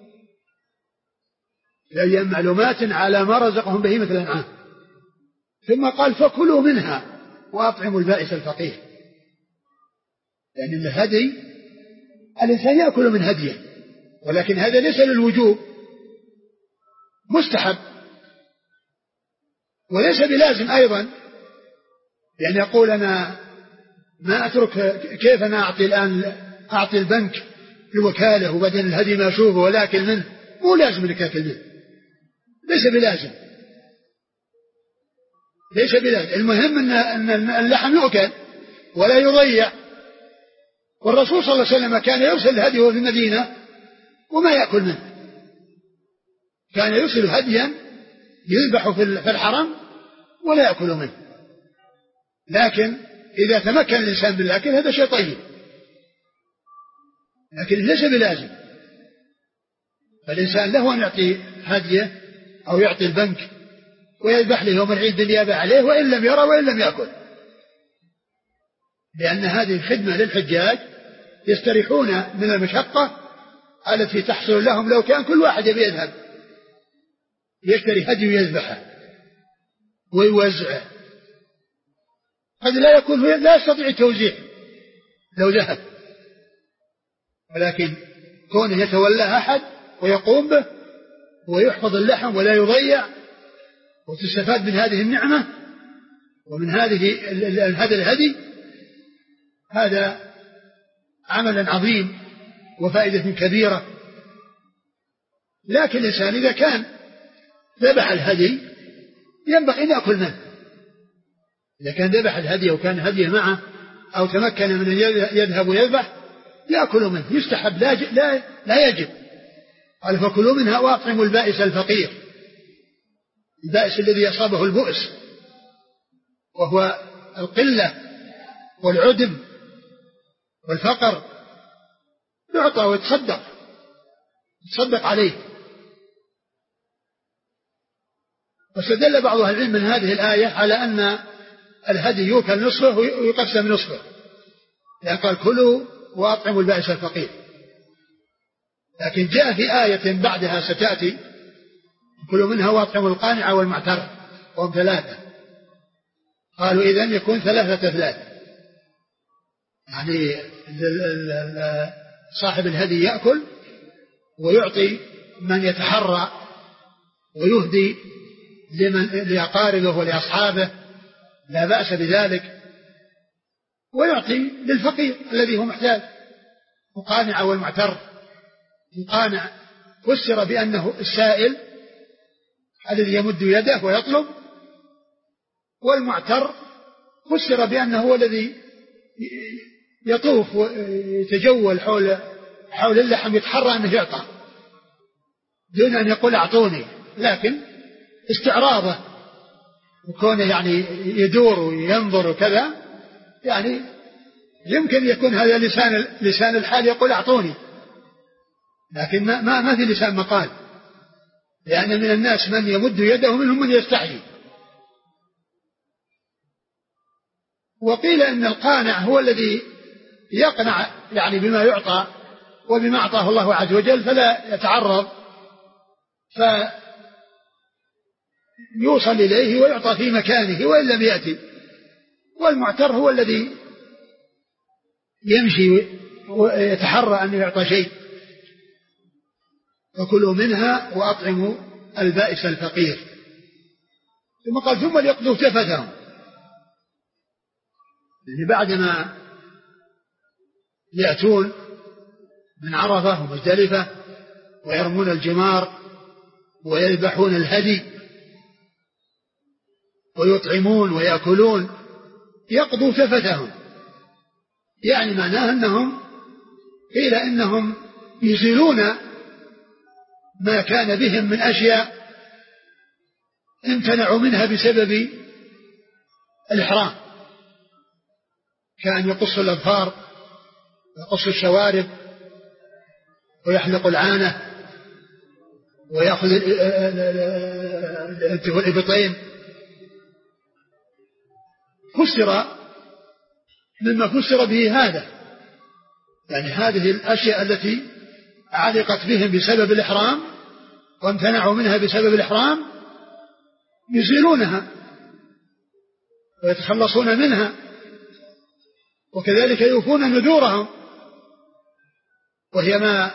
في أيام معلومات على ما رزقهم به مثل الأنعام. ثم قال فكلوا منها وأطعموا البائس الفقير، لأن الهدي الإنسان يأكل من هديه، ولكن هذا ليس للوجوب، مستحب، وليس بلازم أيضا، يعني يقول أنا ما أترك، كيف أنا أعطي البنك الوكالة وبعدين الهدي ما أشوفه ولا أكل منه، مو لازم أنك أكل منه، ليس بلازم، ليس بلازم. المهم أن اللحم يؤكل ولا يضيع. والرسول صلى الله عليه وسلم كان يرسل الهدي في المدينة وما يأكل منه، كان يرسل هديا يذبح في الحرم ولا يأكل منه، لكن إذا تمكن الإنسان بالأكل هذا شيء طيب، لكن ليس بلازم. فالإنسان له أن يعطي هديه أو يعطي البنك ويذبح له يوم العيد بالنيابة عليه، وإن لم يرى وإن لم يأكل، لأن هذه خدمة للحجاج يستريحون من المشقة التي تحصل لهم لو كان كل واحد يبي يذهب يشتري هدي ويذبحه ويوزعه، قد لا يستطيع التوزيع لو ذهب، ولكن كونه يتولى أحد ويقوم به ويحفظ اللحم ولا يضيع، وتستفاد من هذه النعمة ومن هذا الهدي، هذا عمل عظيم وفائدة كبيرة. لكن الإنسان إذا كان ذبح الهدي ينبغي أن يأكل منه، إذا كان ذبح الهدي وكان هديه معه أو تمكن من أن يذهب ويذبح يأكل منه، يستحب لا يجب. قال فكلوا منها وأطعموا البائس الفقير، البائس الذي أصابه البؤس وهو القلة والعدم والفقر، يعطى ويتصدق عليه. واستدل بعض أهل العلم من هذه الآية على أن الهدي يؤكل نصفه ويقسم نصفه، يعني قال كلوا وأطعموا البائس الفقير، لكن جاء في آية بعدها ستأتي كلوا منها وأطعموا القانع والمعتر وهم 3. قالوا إذن يكون 3 يعني صاحب الهدي يأكل ويعطي من يتحرى ويهدي لأقاربه ولأصحابه لا بأس بذلك، ويعطي للفقير الذي هو محتاج. القانع والمعتر، القانع فسر بأنه السائل الذي يمد يده ويطلب، والمعتر فسر بأنه هو الذي يطوف ويتجول حول اللحم يتحرى أنه يعطى دون أن يقول أعطوني، لكن استعراضه وكونه يعني يدور وينظر وكذا، يعني يمكن يكون هذا لسان الحال يقول أعطوني، لكن ما في لسان مقال، لأن من الناس من يمد يده ومنهم من يستحيي. وقيل إن القانع هو الذي يقنع يعني بما يعطى وبما أعطاه الله عز وجل فلا يتعرض فيوصل إليه ويعطى في مكانه وإن لم يأتي. والمعتر هو الذي يمشي ويتحرى أن يعطى شيء. فكلوا منها وأطعموا البائس الفقير. ثم قال ثم ليقضوا تفتهم، يعني بعدما يأتون من عرفة ومزدلفة ويرمون الجمار ويذبحون الهدي ويطعمون ويأكلون، يقضوا تفتهم، يعني معناه أنهم قيل إنهم يزيلون ما كان بهم من أشياء امتنعوا منها بسبب الإحرام، كان يقص الأظفار ويقص الشوارب ويحلق العانة ويأخذ الإبطين. فسر مما فسر به هذا، يعني هذه الأشياء التي علقت بهم بسبب الإحرام وامتنعوا منها بسبب الإحرام يزيلونها ويتخلصون منها، وكذلك يوفون نذورهم، وهي ما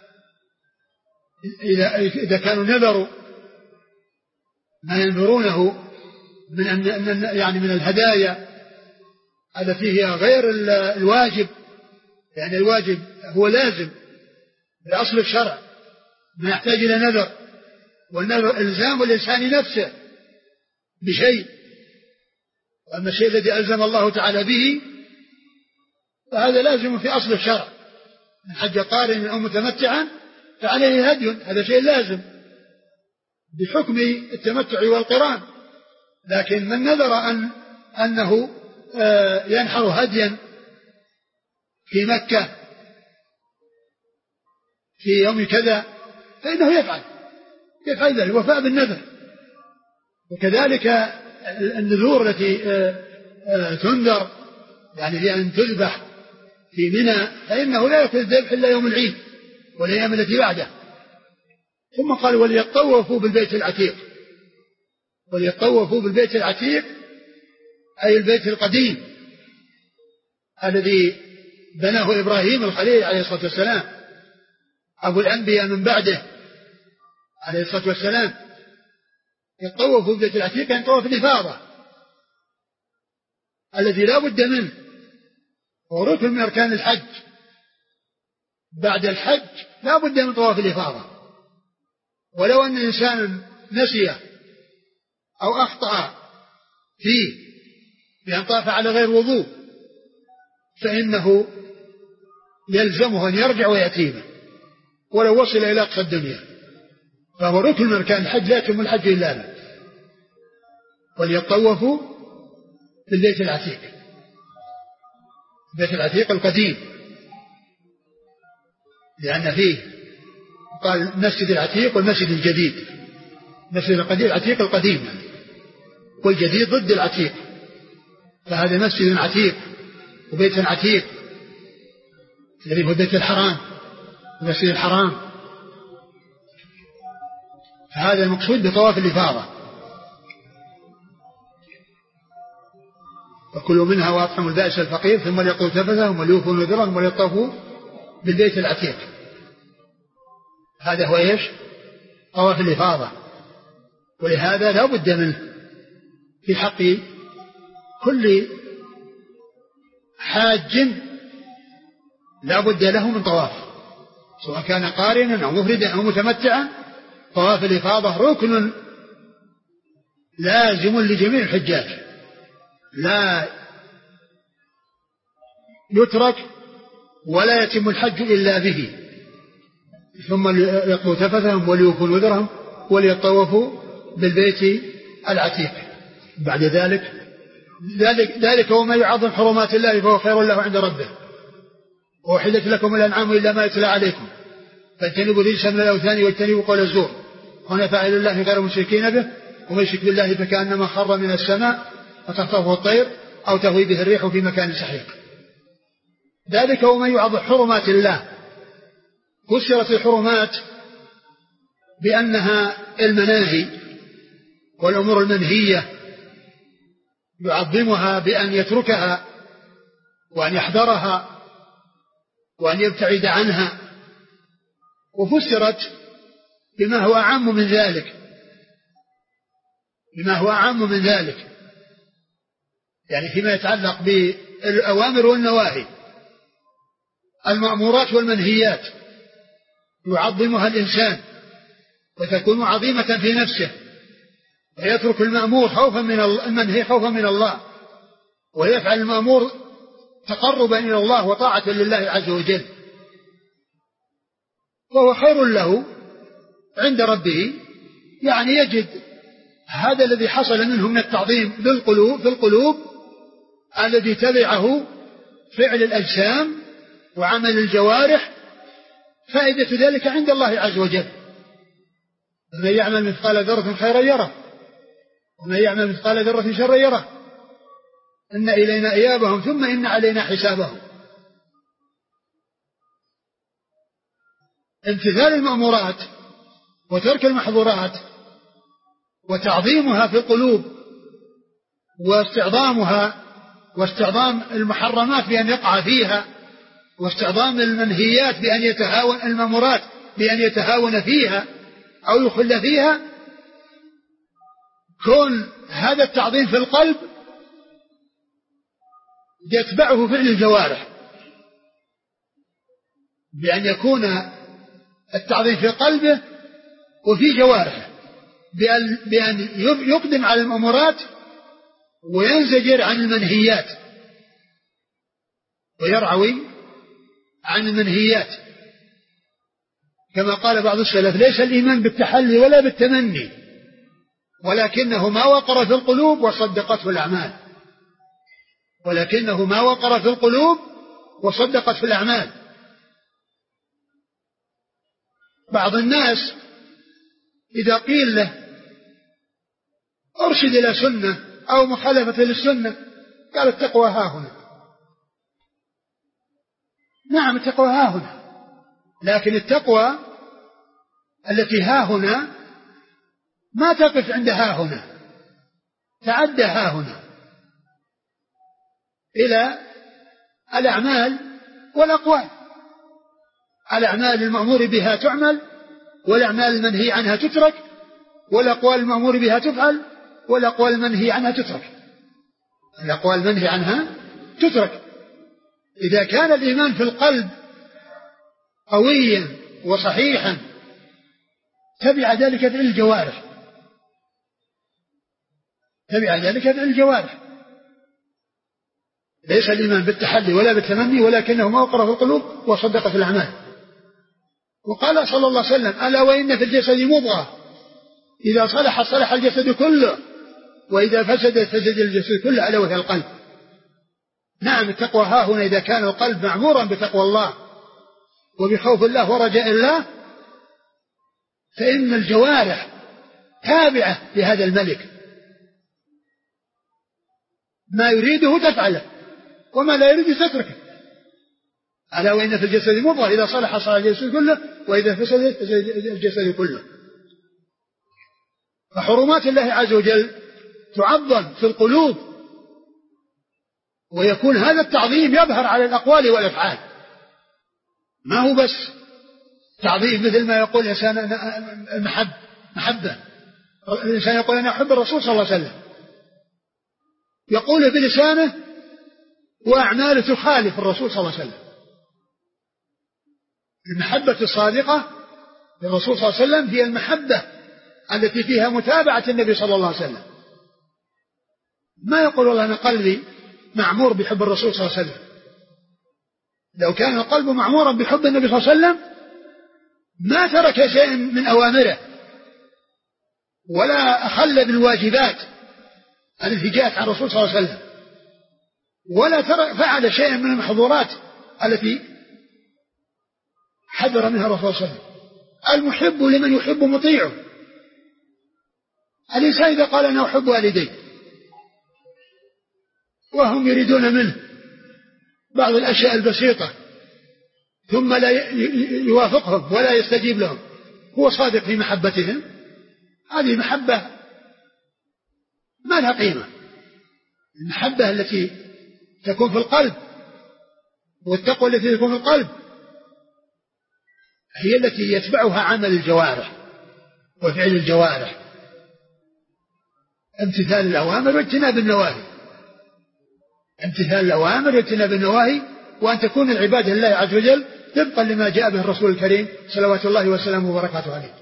إذا كانوا نذروا ما ينذرونه يعني من الهدايا التي هي غير الواجب، يعني الواجب هو لازم بأصل الشرع ما يحتاج إلى نذر، والنذر إلزام الإنسان نفسه بشيء، وأما الشيء الذي ألزم الله تعالى به فهذا لازم في أصل الشرع. من حج قارن أو متمتعا فعليه هدي، هذا شيء لازم بحكم التمتع والقران. لكن من نذر أنه ينحر هديا في مكة في يوم كذا فإنه يفعل ذلك وفاء بالنذر. وكذلك النذور التي تنذر يعني لأن تذبح في منى فإنه لا يأكل الذبح إلا يوم العيد والأيام التي بعده. ثم قال وليطوفوا بالبيت العتيق، وليطوفوا بالبيت العتيق أي البيت القديم الذي بناه إبراهيم الخليل عليه الصلاة والسلام أبو الأنبياء من بعده عليه الصلاة والسلام. يطوفوا بالبيت العتيق يعني طواف الإفاضة الذي لا بد منه، وركن من أركان الحج. بعد الحج لا بد من طواف الإفاضة، ولو أن الإنسان نسي أو أخطأ فيه بأن طاف على غير وضوء فإنه يلزمه أن يرجع ويأتيه ولو وصل إلى أقصى الدنيا، فهو ركن من أركان الحج لا يتم الحج إلا به. وليطوفوا بالبيت العتيق، البيت العتيق القديم، لأن فيه قال المسجد العتيق والمسجد الجديد. المسجد العتيق القديم يعني، والجديد ضد العتيق، فهذا مسجد عتيق وبيت عتيق الذي هو بيت الحرام، المسجد الحرام فهذا المقصود بطواف الإفاضة. فكلوا منها وأطعموا البائس الفقير ثم ليقضوا تفثهم وليوفوا نذرهم وليطوفوا بالبيت العتيق. هذا هو ايش؟ طواف الإفاضة. ولهذا لا بد منه في حق كل حاج، لا بد له من طواف، سواء كان قارنا أو مفردا أو متمتعا. طواف الإفاضة ركن لازم لجميع الحجاج، لا يترك ولا يتم الحج إلا به. ثم ليقضوا تفثهم وليوفوا نذرهم وليطوفوا بالبيت العتيق. بعد ذلك وما يعظم حرمات الله فهو خير له عند ربه. وأحلت لكم الأنعام إلا ما يتلى عليكم فاجتنبوا رجس من الأوثان واجتنبوا قول الزور حنفاء لله غير مشركين به ومن يشرك بالله فكأنما خر من السماء فتخطفه الطير أو تهوي به الريح في مكان سحيق. ذلك وما يعظم حرمات الله. فسرت الحرمات بأنها المناهي والأمور المنهية، يعظمها بأن يتركها وأن يحذرها وأن يبتعد عنها. وفسرت بما هو أعم من ذلك، يعني فيما يتعلق بالأوامر والنواهي. المأمورات والمنهيات يعظمها الإنسان وتكون عظيمة في نفسه، ويترك المأمور خوفا من المنهي خوفا من الله، ويفعل المأمور تقربا إلى الله وطاعة لله عز وجل، وهو خير له عند ربه. يعني يجد هذا الذي حصل منه من التعظيم في القلوب الذي تبعه فعل الأجسام وعمل الجوارح، فائدة ذلك عند الله عز وجل. ومن يعمل مثقال ذرة خيرا يره ومن يعمل مثقال ذرة شرا يره إن إلينا إيابهم ثم إن علينا حسابهم. امتثال المأمورات وترك المحظورات وتعظيمها في القلوب واستعظام المحرمات بأن يقع فيها واستعظام المنهيات بأن يتهاون المأمورات بأن يتهاون فيها أو يخل فيها. كون هذا التعظيم في القلب يتبعه فعل الجوارح، بأن يكون التعظيم في قلبه وفي جوارحه، بأن يقدم على المأمورات وينزجر عن المنهيات ويرعوي عن المنهيات. كما قال بعض السلف: ليس الإيمان بالتحلي ولا بالتمني، ولكنه ما وقر في القلوب وصدقته الأعمال. بعض الناس إذا قيل له أرشد إلى سنة أو مخالفة للسنة قال: التقوى هاهنا. نعم، التقوى هاهنا، لكن التقوى التي هاهنا ما تقف عند هاهنا، تعدى هاهنا إلى الأعمال والأقوال. الأعمال المأمور بها تعمل، والأعمال المنهي عنها تترك، والأقوال المأمور بها تفعل، والأقوال المنهي عنها تترك. إذا كان الإيمان في القلب قويا وصحيحا تبع ذلك فعل الجوارح. ليس الإيمان بالتحلي ولا بالتمني، ولكنه ما وقر في القلوب وصدق في الأعمال. وقال صلى الله عليه وسلم: ألا وإن في الجسد مضغة إذا صلحت صلح الجسد كله وإذا فسدت فسد الجسد كله، ألا وهي القلب. نعم، التقوى ها هنا إذا كان القلب معمورا بتقوى الله وبخوف الله ورجاء الله، فإن الجوارح تابعة لهذا الملك، ما يريده تفعله وما لا يريد تتركه. ألا وإن في الجسد مضغة إذا صلح صلح الجسد كله وإذا فسد فسد الجسد كله. فحرمات الله عز وجل تعظم في القلوب، ويكون هذا التعظيم يظهر على الأقوال والأفعال، ما هو بس تعظيم مثل ما يقول الإنسان محبة. الإنسان يقول أنا أحب الرسول صلى الله عليه وسلم، يقوله بلسانه وأعماله تخالف الرسول صلى الله عليه وسلم. المحبة الصادقة للرسول صلى الله عليه وسلم هي المحبة التي فيها متابعة النبي صلى الله عليه وسلم. ما يقول والله أنا قلبي معمور بحب الرسول صلى الله عليه وسلم. لو كان القلب معمورا بحب النبي صلى الله عليه وسلم ما ترك شيء من أوامره ولا أخل بالواجبات التي جاءت عن الرسول صلى الله عليه وسلم، ولا فعل شيئا من المحظورات التي حذر منها الرسول صلى الله عليه وسلم. المحب لمن يحب مطيعه. الإنسان إذا قال أنا أحب والدي وهم يريدون منه بعض الأشياء البسيطة ثم لا يوافقهم ولا يستجيب لهم، هو صادق في محبتهم؟ هذه محبة ما لها قيمة. المحبة التي تكون في القلب والتقوى التي تكون في القلب هي التي يتبعها عمل الجوارح وفعل الجوارح، امتثال الأوامر واجتناب النواهي، امتثال الأوامر واجتناب النواهي، وأن تكون العبادة لله عز وجل طبقا لما جاء به الرسول الكريم صلوات الله وسلامه وبركاته عليه.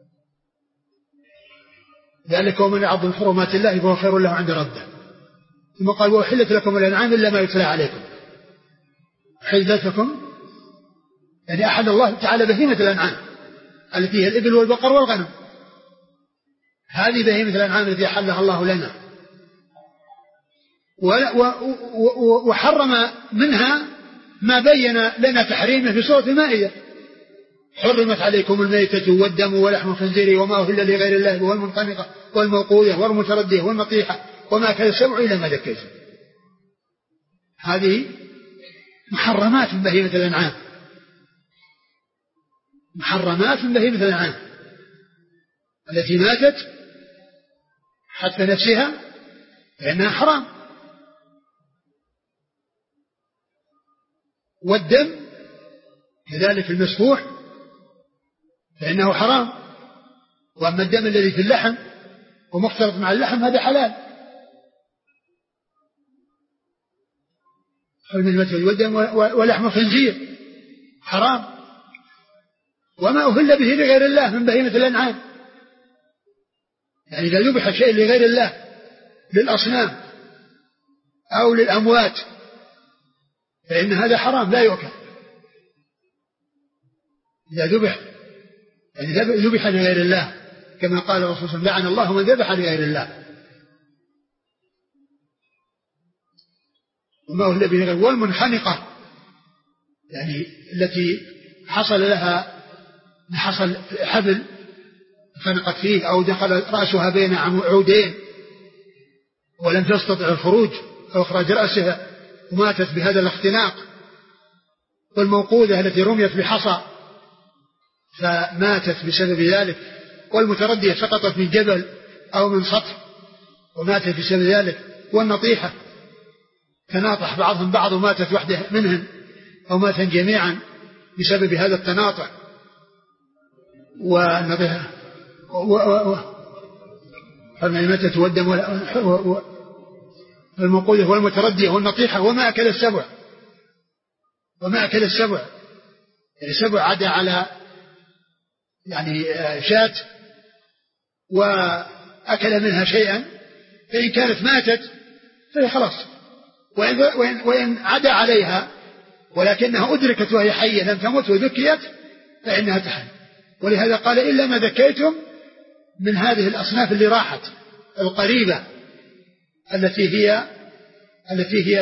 ذلك ومن يعظم حرمات الله فهو خير له عند ربه. ثم قال وأحلت لكم الأنعام إلا ما يتلى عليكم. أحلت لكم يعني أحل الله تعالى بهيمة الأنعام التي هي الإبل والبقر والغنم، هذه بهيمة الأنعام التي أحلها الله لنا، وحرم منها ما بين لنا تحريمه في سورة المائدة. حرمت عليكم الميتة والدم ولحم الخنزير وما أهل لغير الله والمنخنقة والموقوذة والمتردية والنطيحة وما أكل السبع إلا ما ذكيتم. هذه محرمات من بهيمة الأنعام، محرمات من بهيمة الأنعام التي ماتت حتى نفسها فإنها حرام. والدم كذلك المسفوح فإنه حرام. وأما الدم الذي في اللحم ومختلط مع اللحم هذا حلال. المثل والدم ولحم الخنزير حرام. وما أهل به لغير الله من بهيمة الأنعام، يعني إذا ذبح شيء لغير الله للأصنام أو للأموات فإن هذا حرام لا يؤكل. إذا ذبح يعني ذبح لغير الله كما قال الرسول صلى الله عليه وسلم لعن الله من ذبح لغير الله. وما أهل به لغير. والمنخنقة يعني التي حصل لها حصل حبل خنقت فيه أو دخل رأسها بين عودين ولم تستطع الخروج أو إخراج رأسها وماتت بهذا الاختناق. والموقوذة التي رميت بحصى فماتت بسبب ذلك. والمتردية سقطت من جبل أو من سطح وماتت بسبب ذلك. والنطيحة تناطح بعضهم بعض وماتت وحده منهم أو ماتوا جميعا بسبب هذا التناطح. والنطيحة الميتة والدم والموقوذة والمتردية والنطيحة وما أكل السبع. وما أكل السبع يعني السبع عدا على يعني شاة وأكل منها شيئا فإن كانت ماتت فهي خلاص. وإن عدا عليها ولكنها أدركت وهي حية لم تمت وذكيت فإنها تحل. ولهذا قال إلا ما ذكيتم من هذه الأصناف اللي راحت القريبة التي هي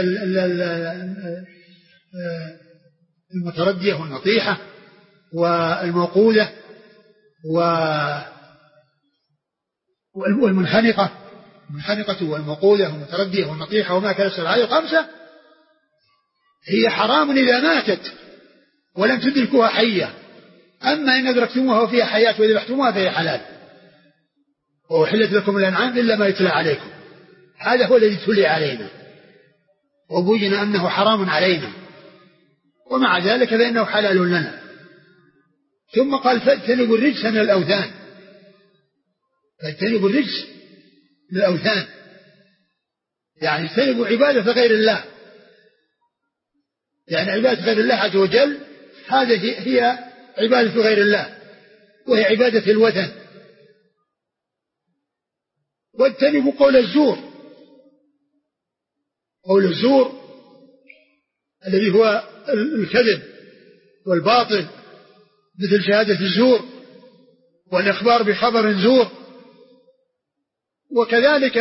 المتردية والنطيحة والموقوذة والمنخنقة. المنخنقة والموقوذة والمتردية والنطيحة وما أكل السبع هذه الخمسة هي حرام إذا ماتت ولم تدركوها حية. أما إن أدركتموها وفيها حياة وذبحتموها فهي حلال. وأحلت لكم الأنعام إلا ما يتلى عليكم. هذا هو الذي تلي علينا وبين أنه حرام علينا، ومع ذلك فإنه حلال لنا. ثم قال فاجتنبوا الرجس من الأوثان. فاجتنبوا الرجس من الأوثان يعني اجتنبوا عبادة غير الله، يعني عبادة غير الله عز وجل هذه هي عبادة غير الله، وهي عبادة الوثن. واجتنبوا قول الزور. قول الزور الذي هو الكذب والباطل، مثل شهادة الزور والإخبار بخبر زور، وكذلك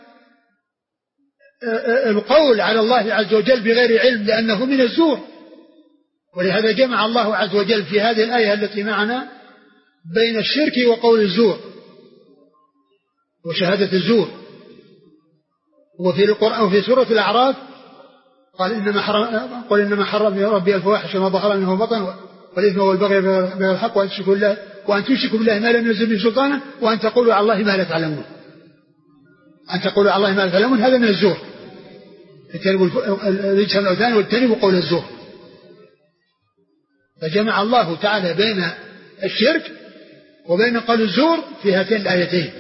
القول على الله عز وجل بغير علم لأنه من الزور. ولهذا جمع الله عز وجل في هذه الآية التي معنا بين الشرك وقول الزور وشهادة الزور. وفي القرآن وفي سورة الأعراف قال إنما حرم ربي الفواحش ما ظهر منه وبطن والإثم والبغي بغير الحق وأن تشركوا بالله ما لم ينزل به سلطانا وأن تقولوا على الله ما لا تعلمون. أن تقولوا على الله ما لا تعلمون هذا من الزور. اجتنبوا الرجس من الأوثان واجتنبوا قول الزور. فجمع الله تعالى بين الشرك وبين قول الزور في هاتين الآيتين.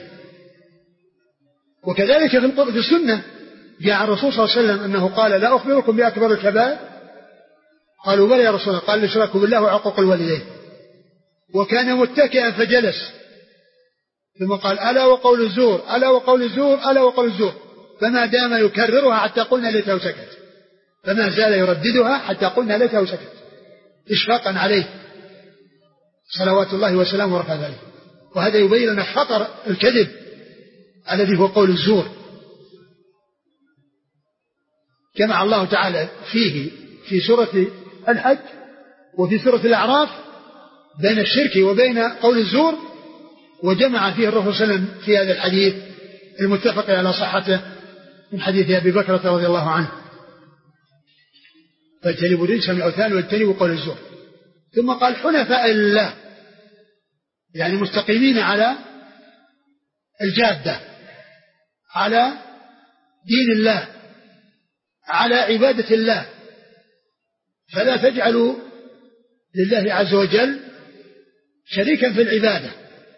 وكذلك في السنة جاء الرسول صلى الله عليه وسلم أنه قال لا أخبركم بأكبر الكبائر؟ قالوا بلى يا رسول الله. قال الإشراك بالله وعقوق الوالدين. وكان متكئا فجلس ثم قال ألا وقول الزور ألا وقول الزور ألا وقول الزور، فما دام يكررها حتى قلنا ليته سكت، فما زال يرددها حتى قلنا ليته سكت إشفاقا عليه صلوات الله وسلامه ورحمته عليه. وهذا يبين لنا خطر الكذب الذي هو قول الزور. جمع الله تعالى فيه في سورة الحج وفي سورة الأعراف بين الشرك وبين قول الزور، وجمع فيه الرسول صلى الله عليه وسلم في هذا الحديث المتفق على صحته من حديث أبي بكرة رضي الله عنه. فاجتنبوا الرجس من الأوثان واجتنبوا قول الزور. ثم قال حنفاء لله، يعني مستقيمين على الجادة، على دين الله، على عبادة الله، فلا تجعلوا لله عز وجل شريكا في العبادة،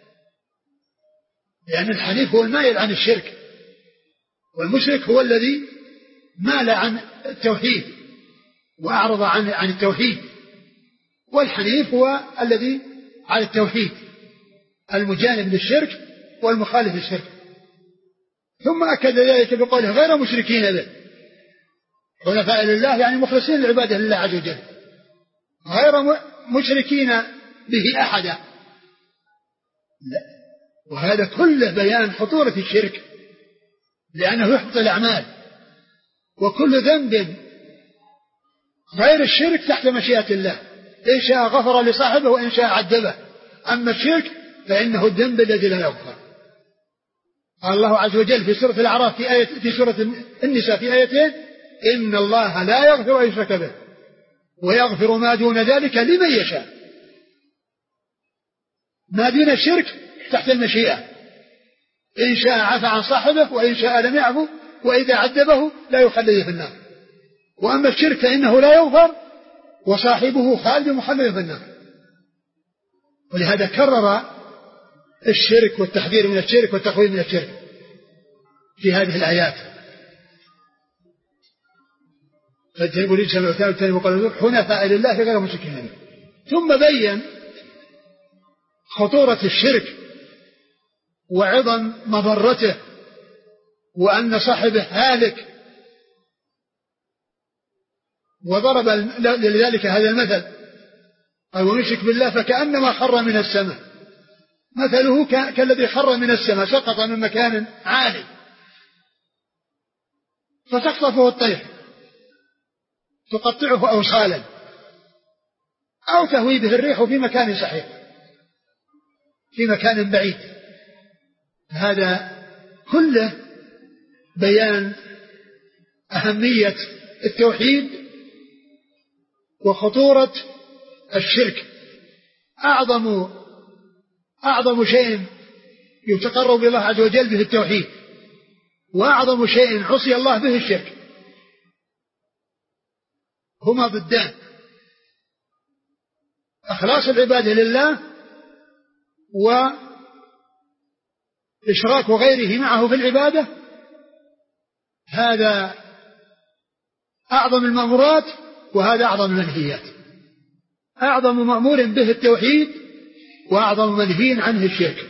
لأن الحنيف هو المائل عن الشرك، والمشرك هو الذي مال عن التوحيد وأعرض عن التوحيد، والحنيف هو الذي على التوحيد المجانب للشرك والمخالف للشرك. ثم أكد ذلك بقوله غير مشركين به. حنفاء لله يعني مخلصين العبادة لله عز وجل، غير مشركين به أحدا. لا، وهذا كله بيان خطورة الشرك، لأنه يحبط الأعمال، وكل ذنب غير الشرك تحت مشيئة الله، إن شاء غفر لصاحبه وإن شاء عذبه. أما الشرك فإنه الذنب الذي لا يغفر. قال الله عز وجل في سورة الأعراف في سورة النساء في آيتين إن الله لا يغفر أن يشرك به ويغفر ما دون ذلك لمن يشاء. ما دون الشرك تحت المشيئة، إن شاء عفى عن صاحبه وإن شاء لم يعفو، وإذا عذبه لا يخلده في النار. وأما الشرك فإنه لا يغفر وصاحبه خالد مخلد في النار. ولهذا كرر الشرك والتحذير من الشرك والتخويف من الشرك في هذه الآيات. فاجتنبوا الرجس من الأوثان واجتنبوا قول الزور حنفاء لله غير مشركين به. ثم بين خطورة الشرك وعظم مضرته وأن صاحبه هالك، وضرب لذلك هذا المثل قال ومن يشرك بالله فكأنما خر من السماء، مثله كالذي خر من السماء، سقط من مكان عالي فتخطفه الطير تقطعه أوصالا أو تهوي به الريح في مكان سحيق في مكان بعيد. هذا كله بيان أهمية التوحيد وخطورة الشرك. أعظم شيء يتقرب إلى الله عز وجل به التوحيد، وأعظم شيء عصي الله به الشرك، هما ضدان: إخلاص العبادة لله وإشراك غيره معه في العبادة، هذا أعظم المأمورات وهذا أعظم المنهيات. أعظم مأمور به التوحيد، وأعظم منهي عنه الشرك،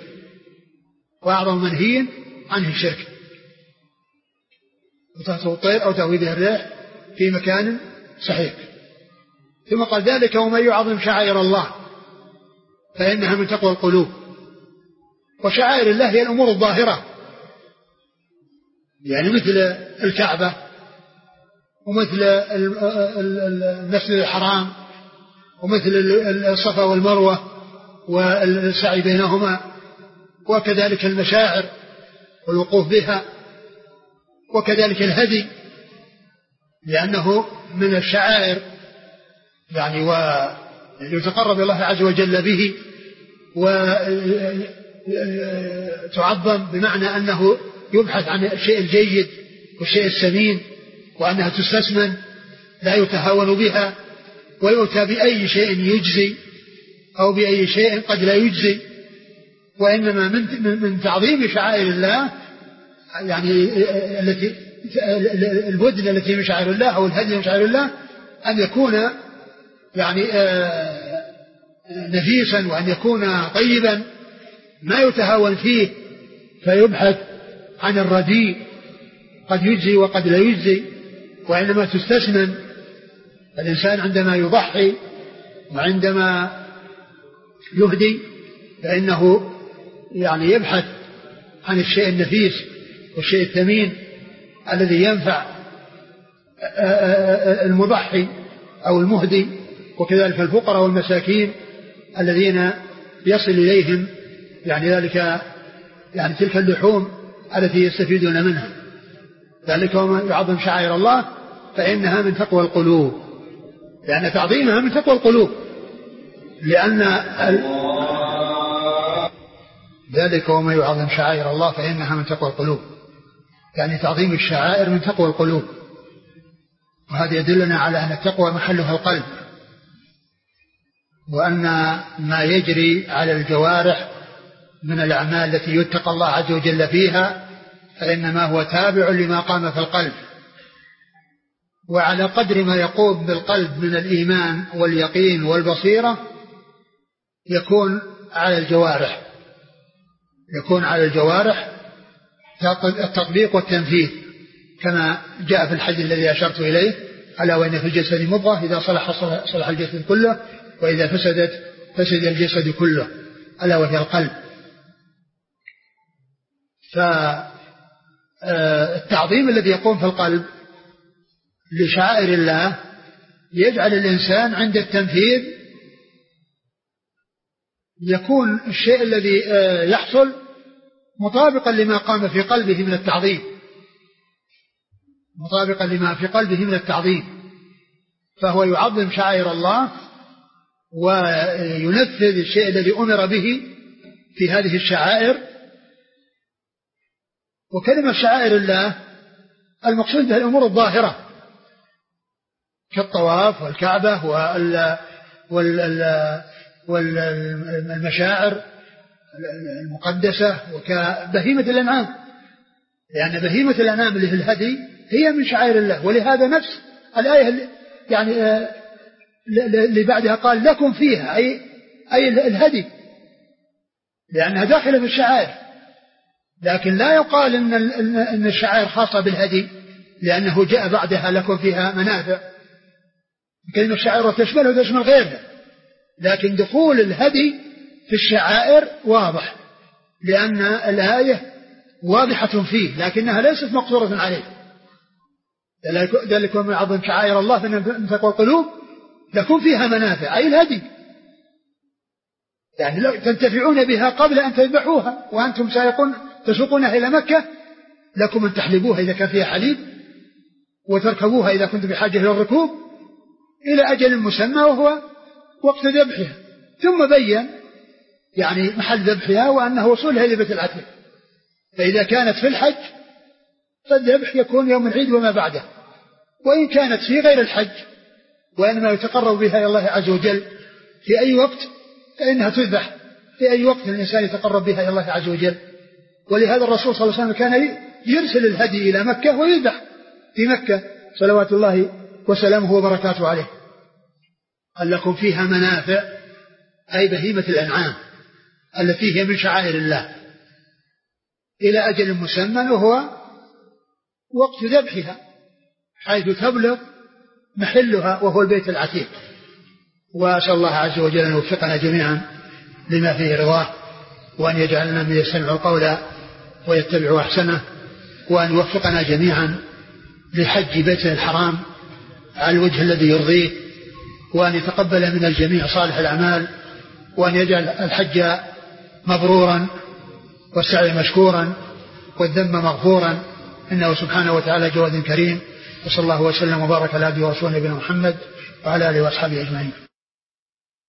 وتهته الطير أو تهوي به الريح في مكان صحيح. ثم قال: ذلك ومن يعظم شعائر الله فإنها من تقوى القلوب. وشعائر الله هي الأمور الظاهرة، يعني مثل الكعبة، ومثل المسجد الحرام، ومثل الصفا والمروة والسعي بينهما، وكذلك المشاعر والوقوف بها، وكذلك الهدي لأنه من الشعائر، يعني ويتقرب الله عز وجل به وتعظم، بمعنى أنه يبحث عن الشيء الجيد والشيء السمين، وأنها تستثمن لا يتهاون بها، ويؤتى بأي شيء يجزي أو بأي شيء قد لا يجزي. وإنما من تعظيم شعائر الله، يعني التي البدن التي من شعائر الله أو الهدي من شعائر الله، أن يكون يعني نفيسا، وأن يكون طيبا ما يتهاون فيه فيبحث عن الرديء قد يجزي وقد لا يجزي، وإنما تستثمن. الإنسان عندما يضحي وعندما يهدي فإنه يعني يبحث عن الشيء النفيس والشيء الثمين الذي ينفع المضحي أو المهدي، وكذلك الفقراء والمساكين الذين يصل إليهم يعني ذلك، يعني تلك اللحوم التي يستفيدون منها. ذلك ومن يعظم شعائر الله فإنها من تقوى القلوب، لأن تعظيمها من تقوى القلوب، لأن ذلك ومن يعظم شعائر الله فإنها من تقوى القلوب، يعني تعظيم الشعائر من تقوى القلوب. وهذا يدلنا على أن التقوى محلها القلب، وأن ما يجري على الجوارح من الأعمال التي يتقى الله عز وجل فيها فإنما هو تابع لما قام في القلب. وعلى قدر ما يقوم بالقلب من الإيمان واليقين والبصيرة يكون على الجوارح التطبيق والتنفيذ، كما جاء في الحديث الذي أشرت إليه: ألا وإن في الجسد مضغة إذا صلح الجسد كله، وإذا فسدت فسد الجسد كله، ألا وهي القلب. فالتعظيم الذي يقوم في القلب لشعائر الله يجعل الإنسان عند التنفيذ يكون الشيء الذي يحصل مطابقا لما قام في قلبه من التعظيم، فهو يعظم شعائر الله وينفذ الشيء الذي أمر به في هذه الشعائر. وكلمة شعائر الله المقصود بها الأمور الظاهرة كالطواف والكعبة والمشاعر المقدسة وكبهيمة الأنعام، لأن بهيمة الأنعام اللي في الهدي هي من شعائر الله. ولهذا نفس الآية يعني اللي بعدها قال: لكم فيها، أي الهدي، لأنها داخلة في الشعائر. لكن لا يقال إن الشعائر خاصة بالهدي، لأنه جاء بعدها: لكم فيها منافع. كلمة الشعائر تشمله وتشمل غيرها، لكن دخول الهدي في الشعائر واضح، لأن الآية واضحة فيه لكنها ليست مقصورة عليه. ذلك ومن يعظم شعائر الله فإنها من تقوى القلوب لكم فيها منافع، أي الهدي، يعني تنتفعون بها قبل أن تذبحوها وأنتم تسوقونها إلى مكة، لكم أن تحلبوها إذا كان فيها حليب، وتركبوها إذا كنتم بحاجة إلى الركوب إلى أجل مسمى وهو وقت ذبحها. ثم بين يعني محل ذبحها وأنه وصولها إلى بيت العتيق. فإذا كانت في الحج فالذبح يكون يوم العيد وما بعده، وإن كانت في غير الحج وإنما يتقرب بها إلى الله عز وجل في أي وقت فإنها تذبح في أي وقت الإنسان يتقرب بها إلى الله عز وجل. ولهذا الرسول صلى الله عليه وسلم كان يرسل الهدي إلى مكة ويذبح في مكة صلوات الله وسلامه وبركاته عليه. قال لكم فيها منافع أي بهيمة الأنعام التي هي من شعائر الله إلى أجل مسمى وهو وقت ذبحها حيث تبلغ محلها وهو البيت العتيق. وأسأل الله عز وجل أن يوفقنا جميعا لما فيه رضاه، وأن يجعلنا من يستمع القول ويتبع أحسنه، وأن يوفقنا جميعا لحج بيته الحرام على الوجه الذي يرضيه، وأن يتقبل من الجميع صالح الأعمال، وأن يجعل الحج مبرورا والسعي مشكورا والذنب مغفورا، إنه سبحانه وتعالى جواد كريم. وصلى الله وسلم وبارك على عبده ورسوله نبينا محمد وعلى آله وأصحابه أجمعين.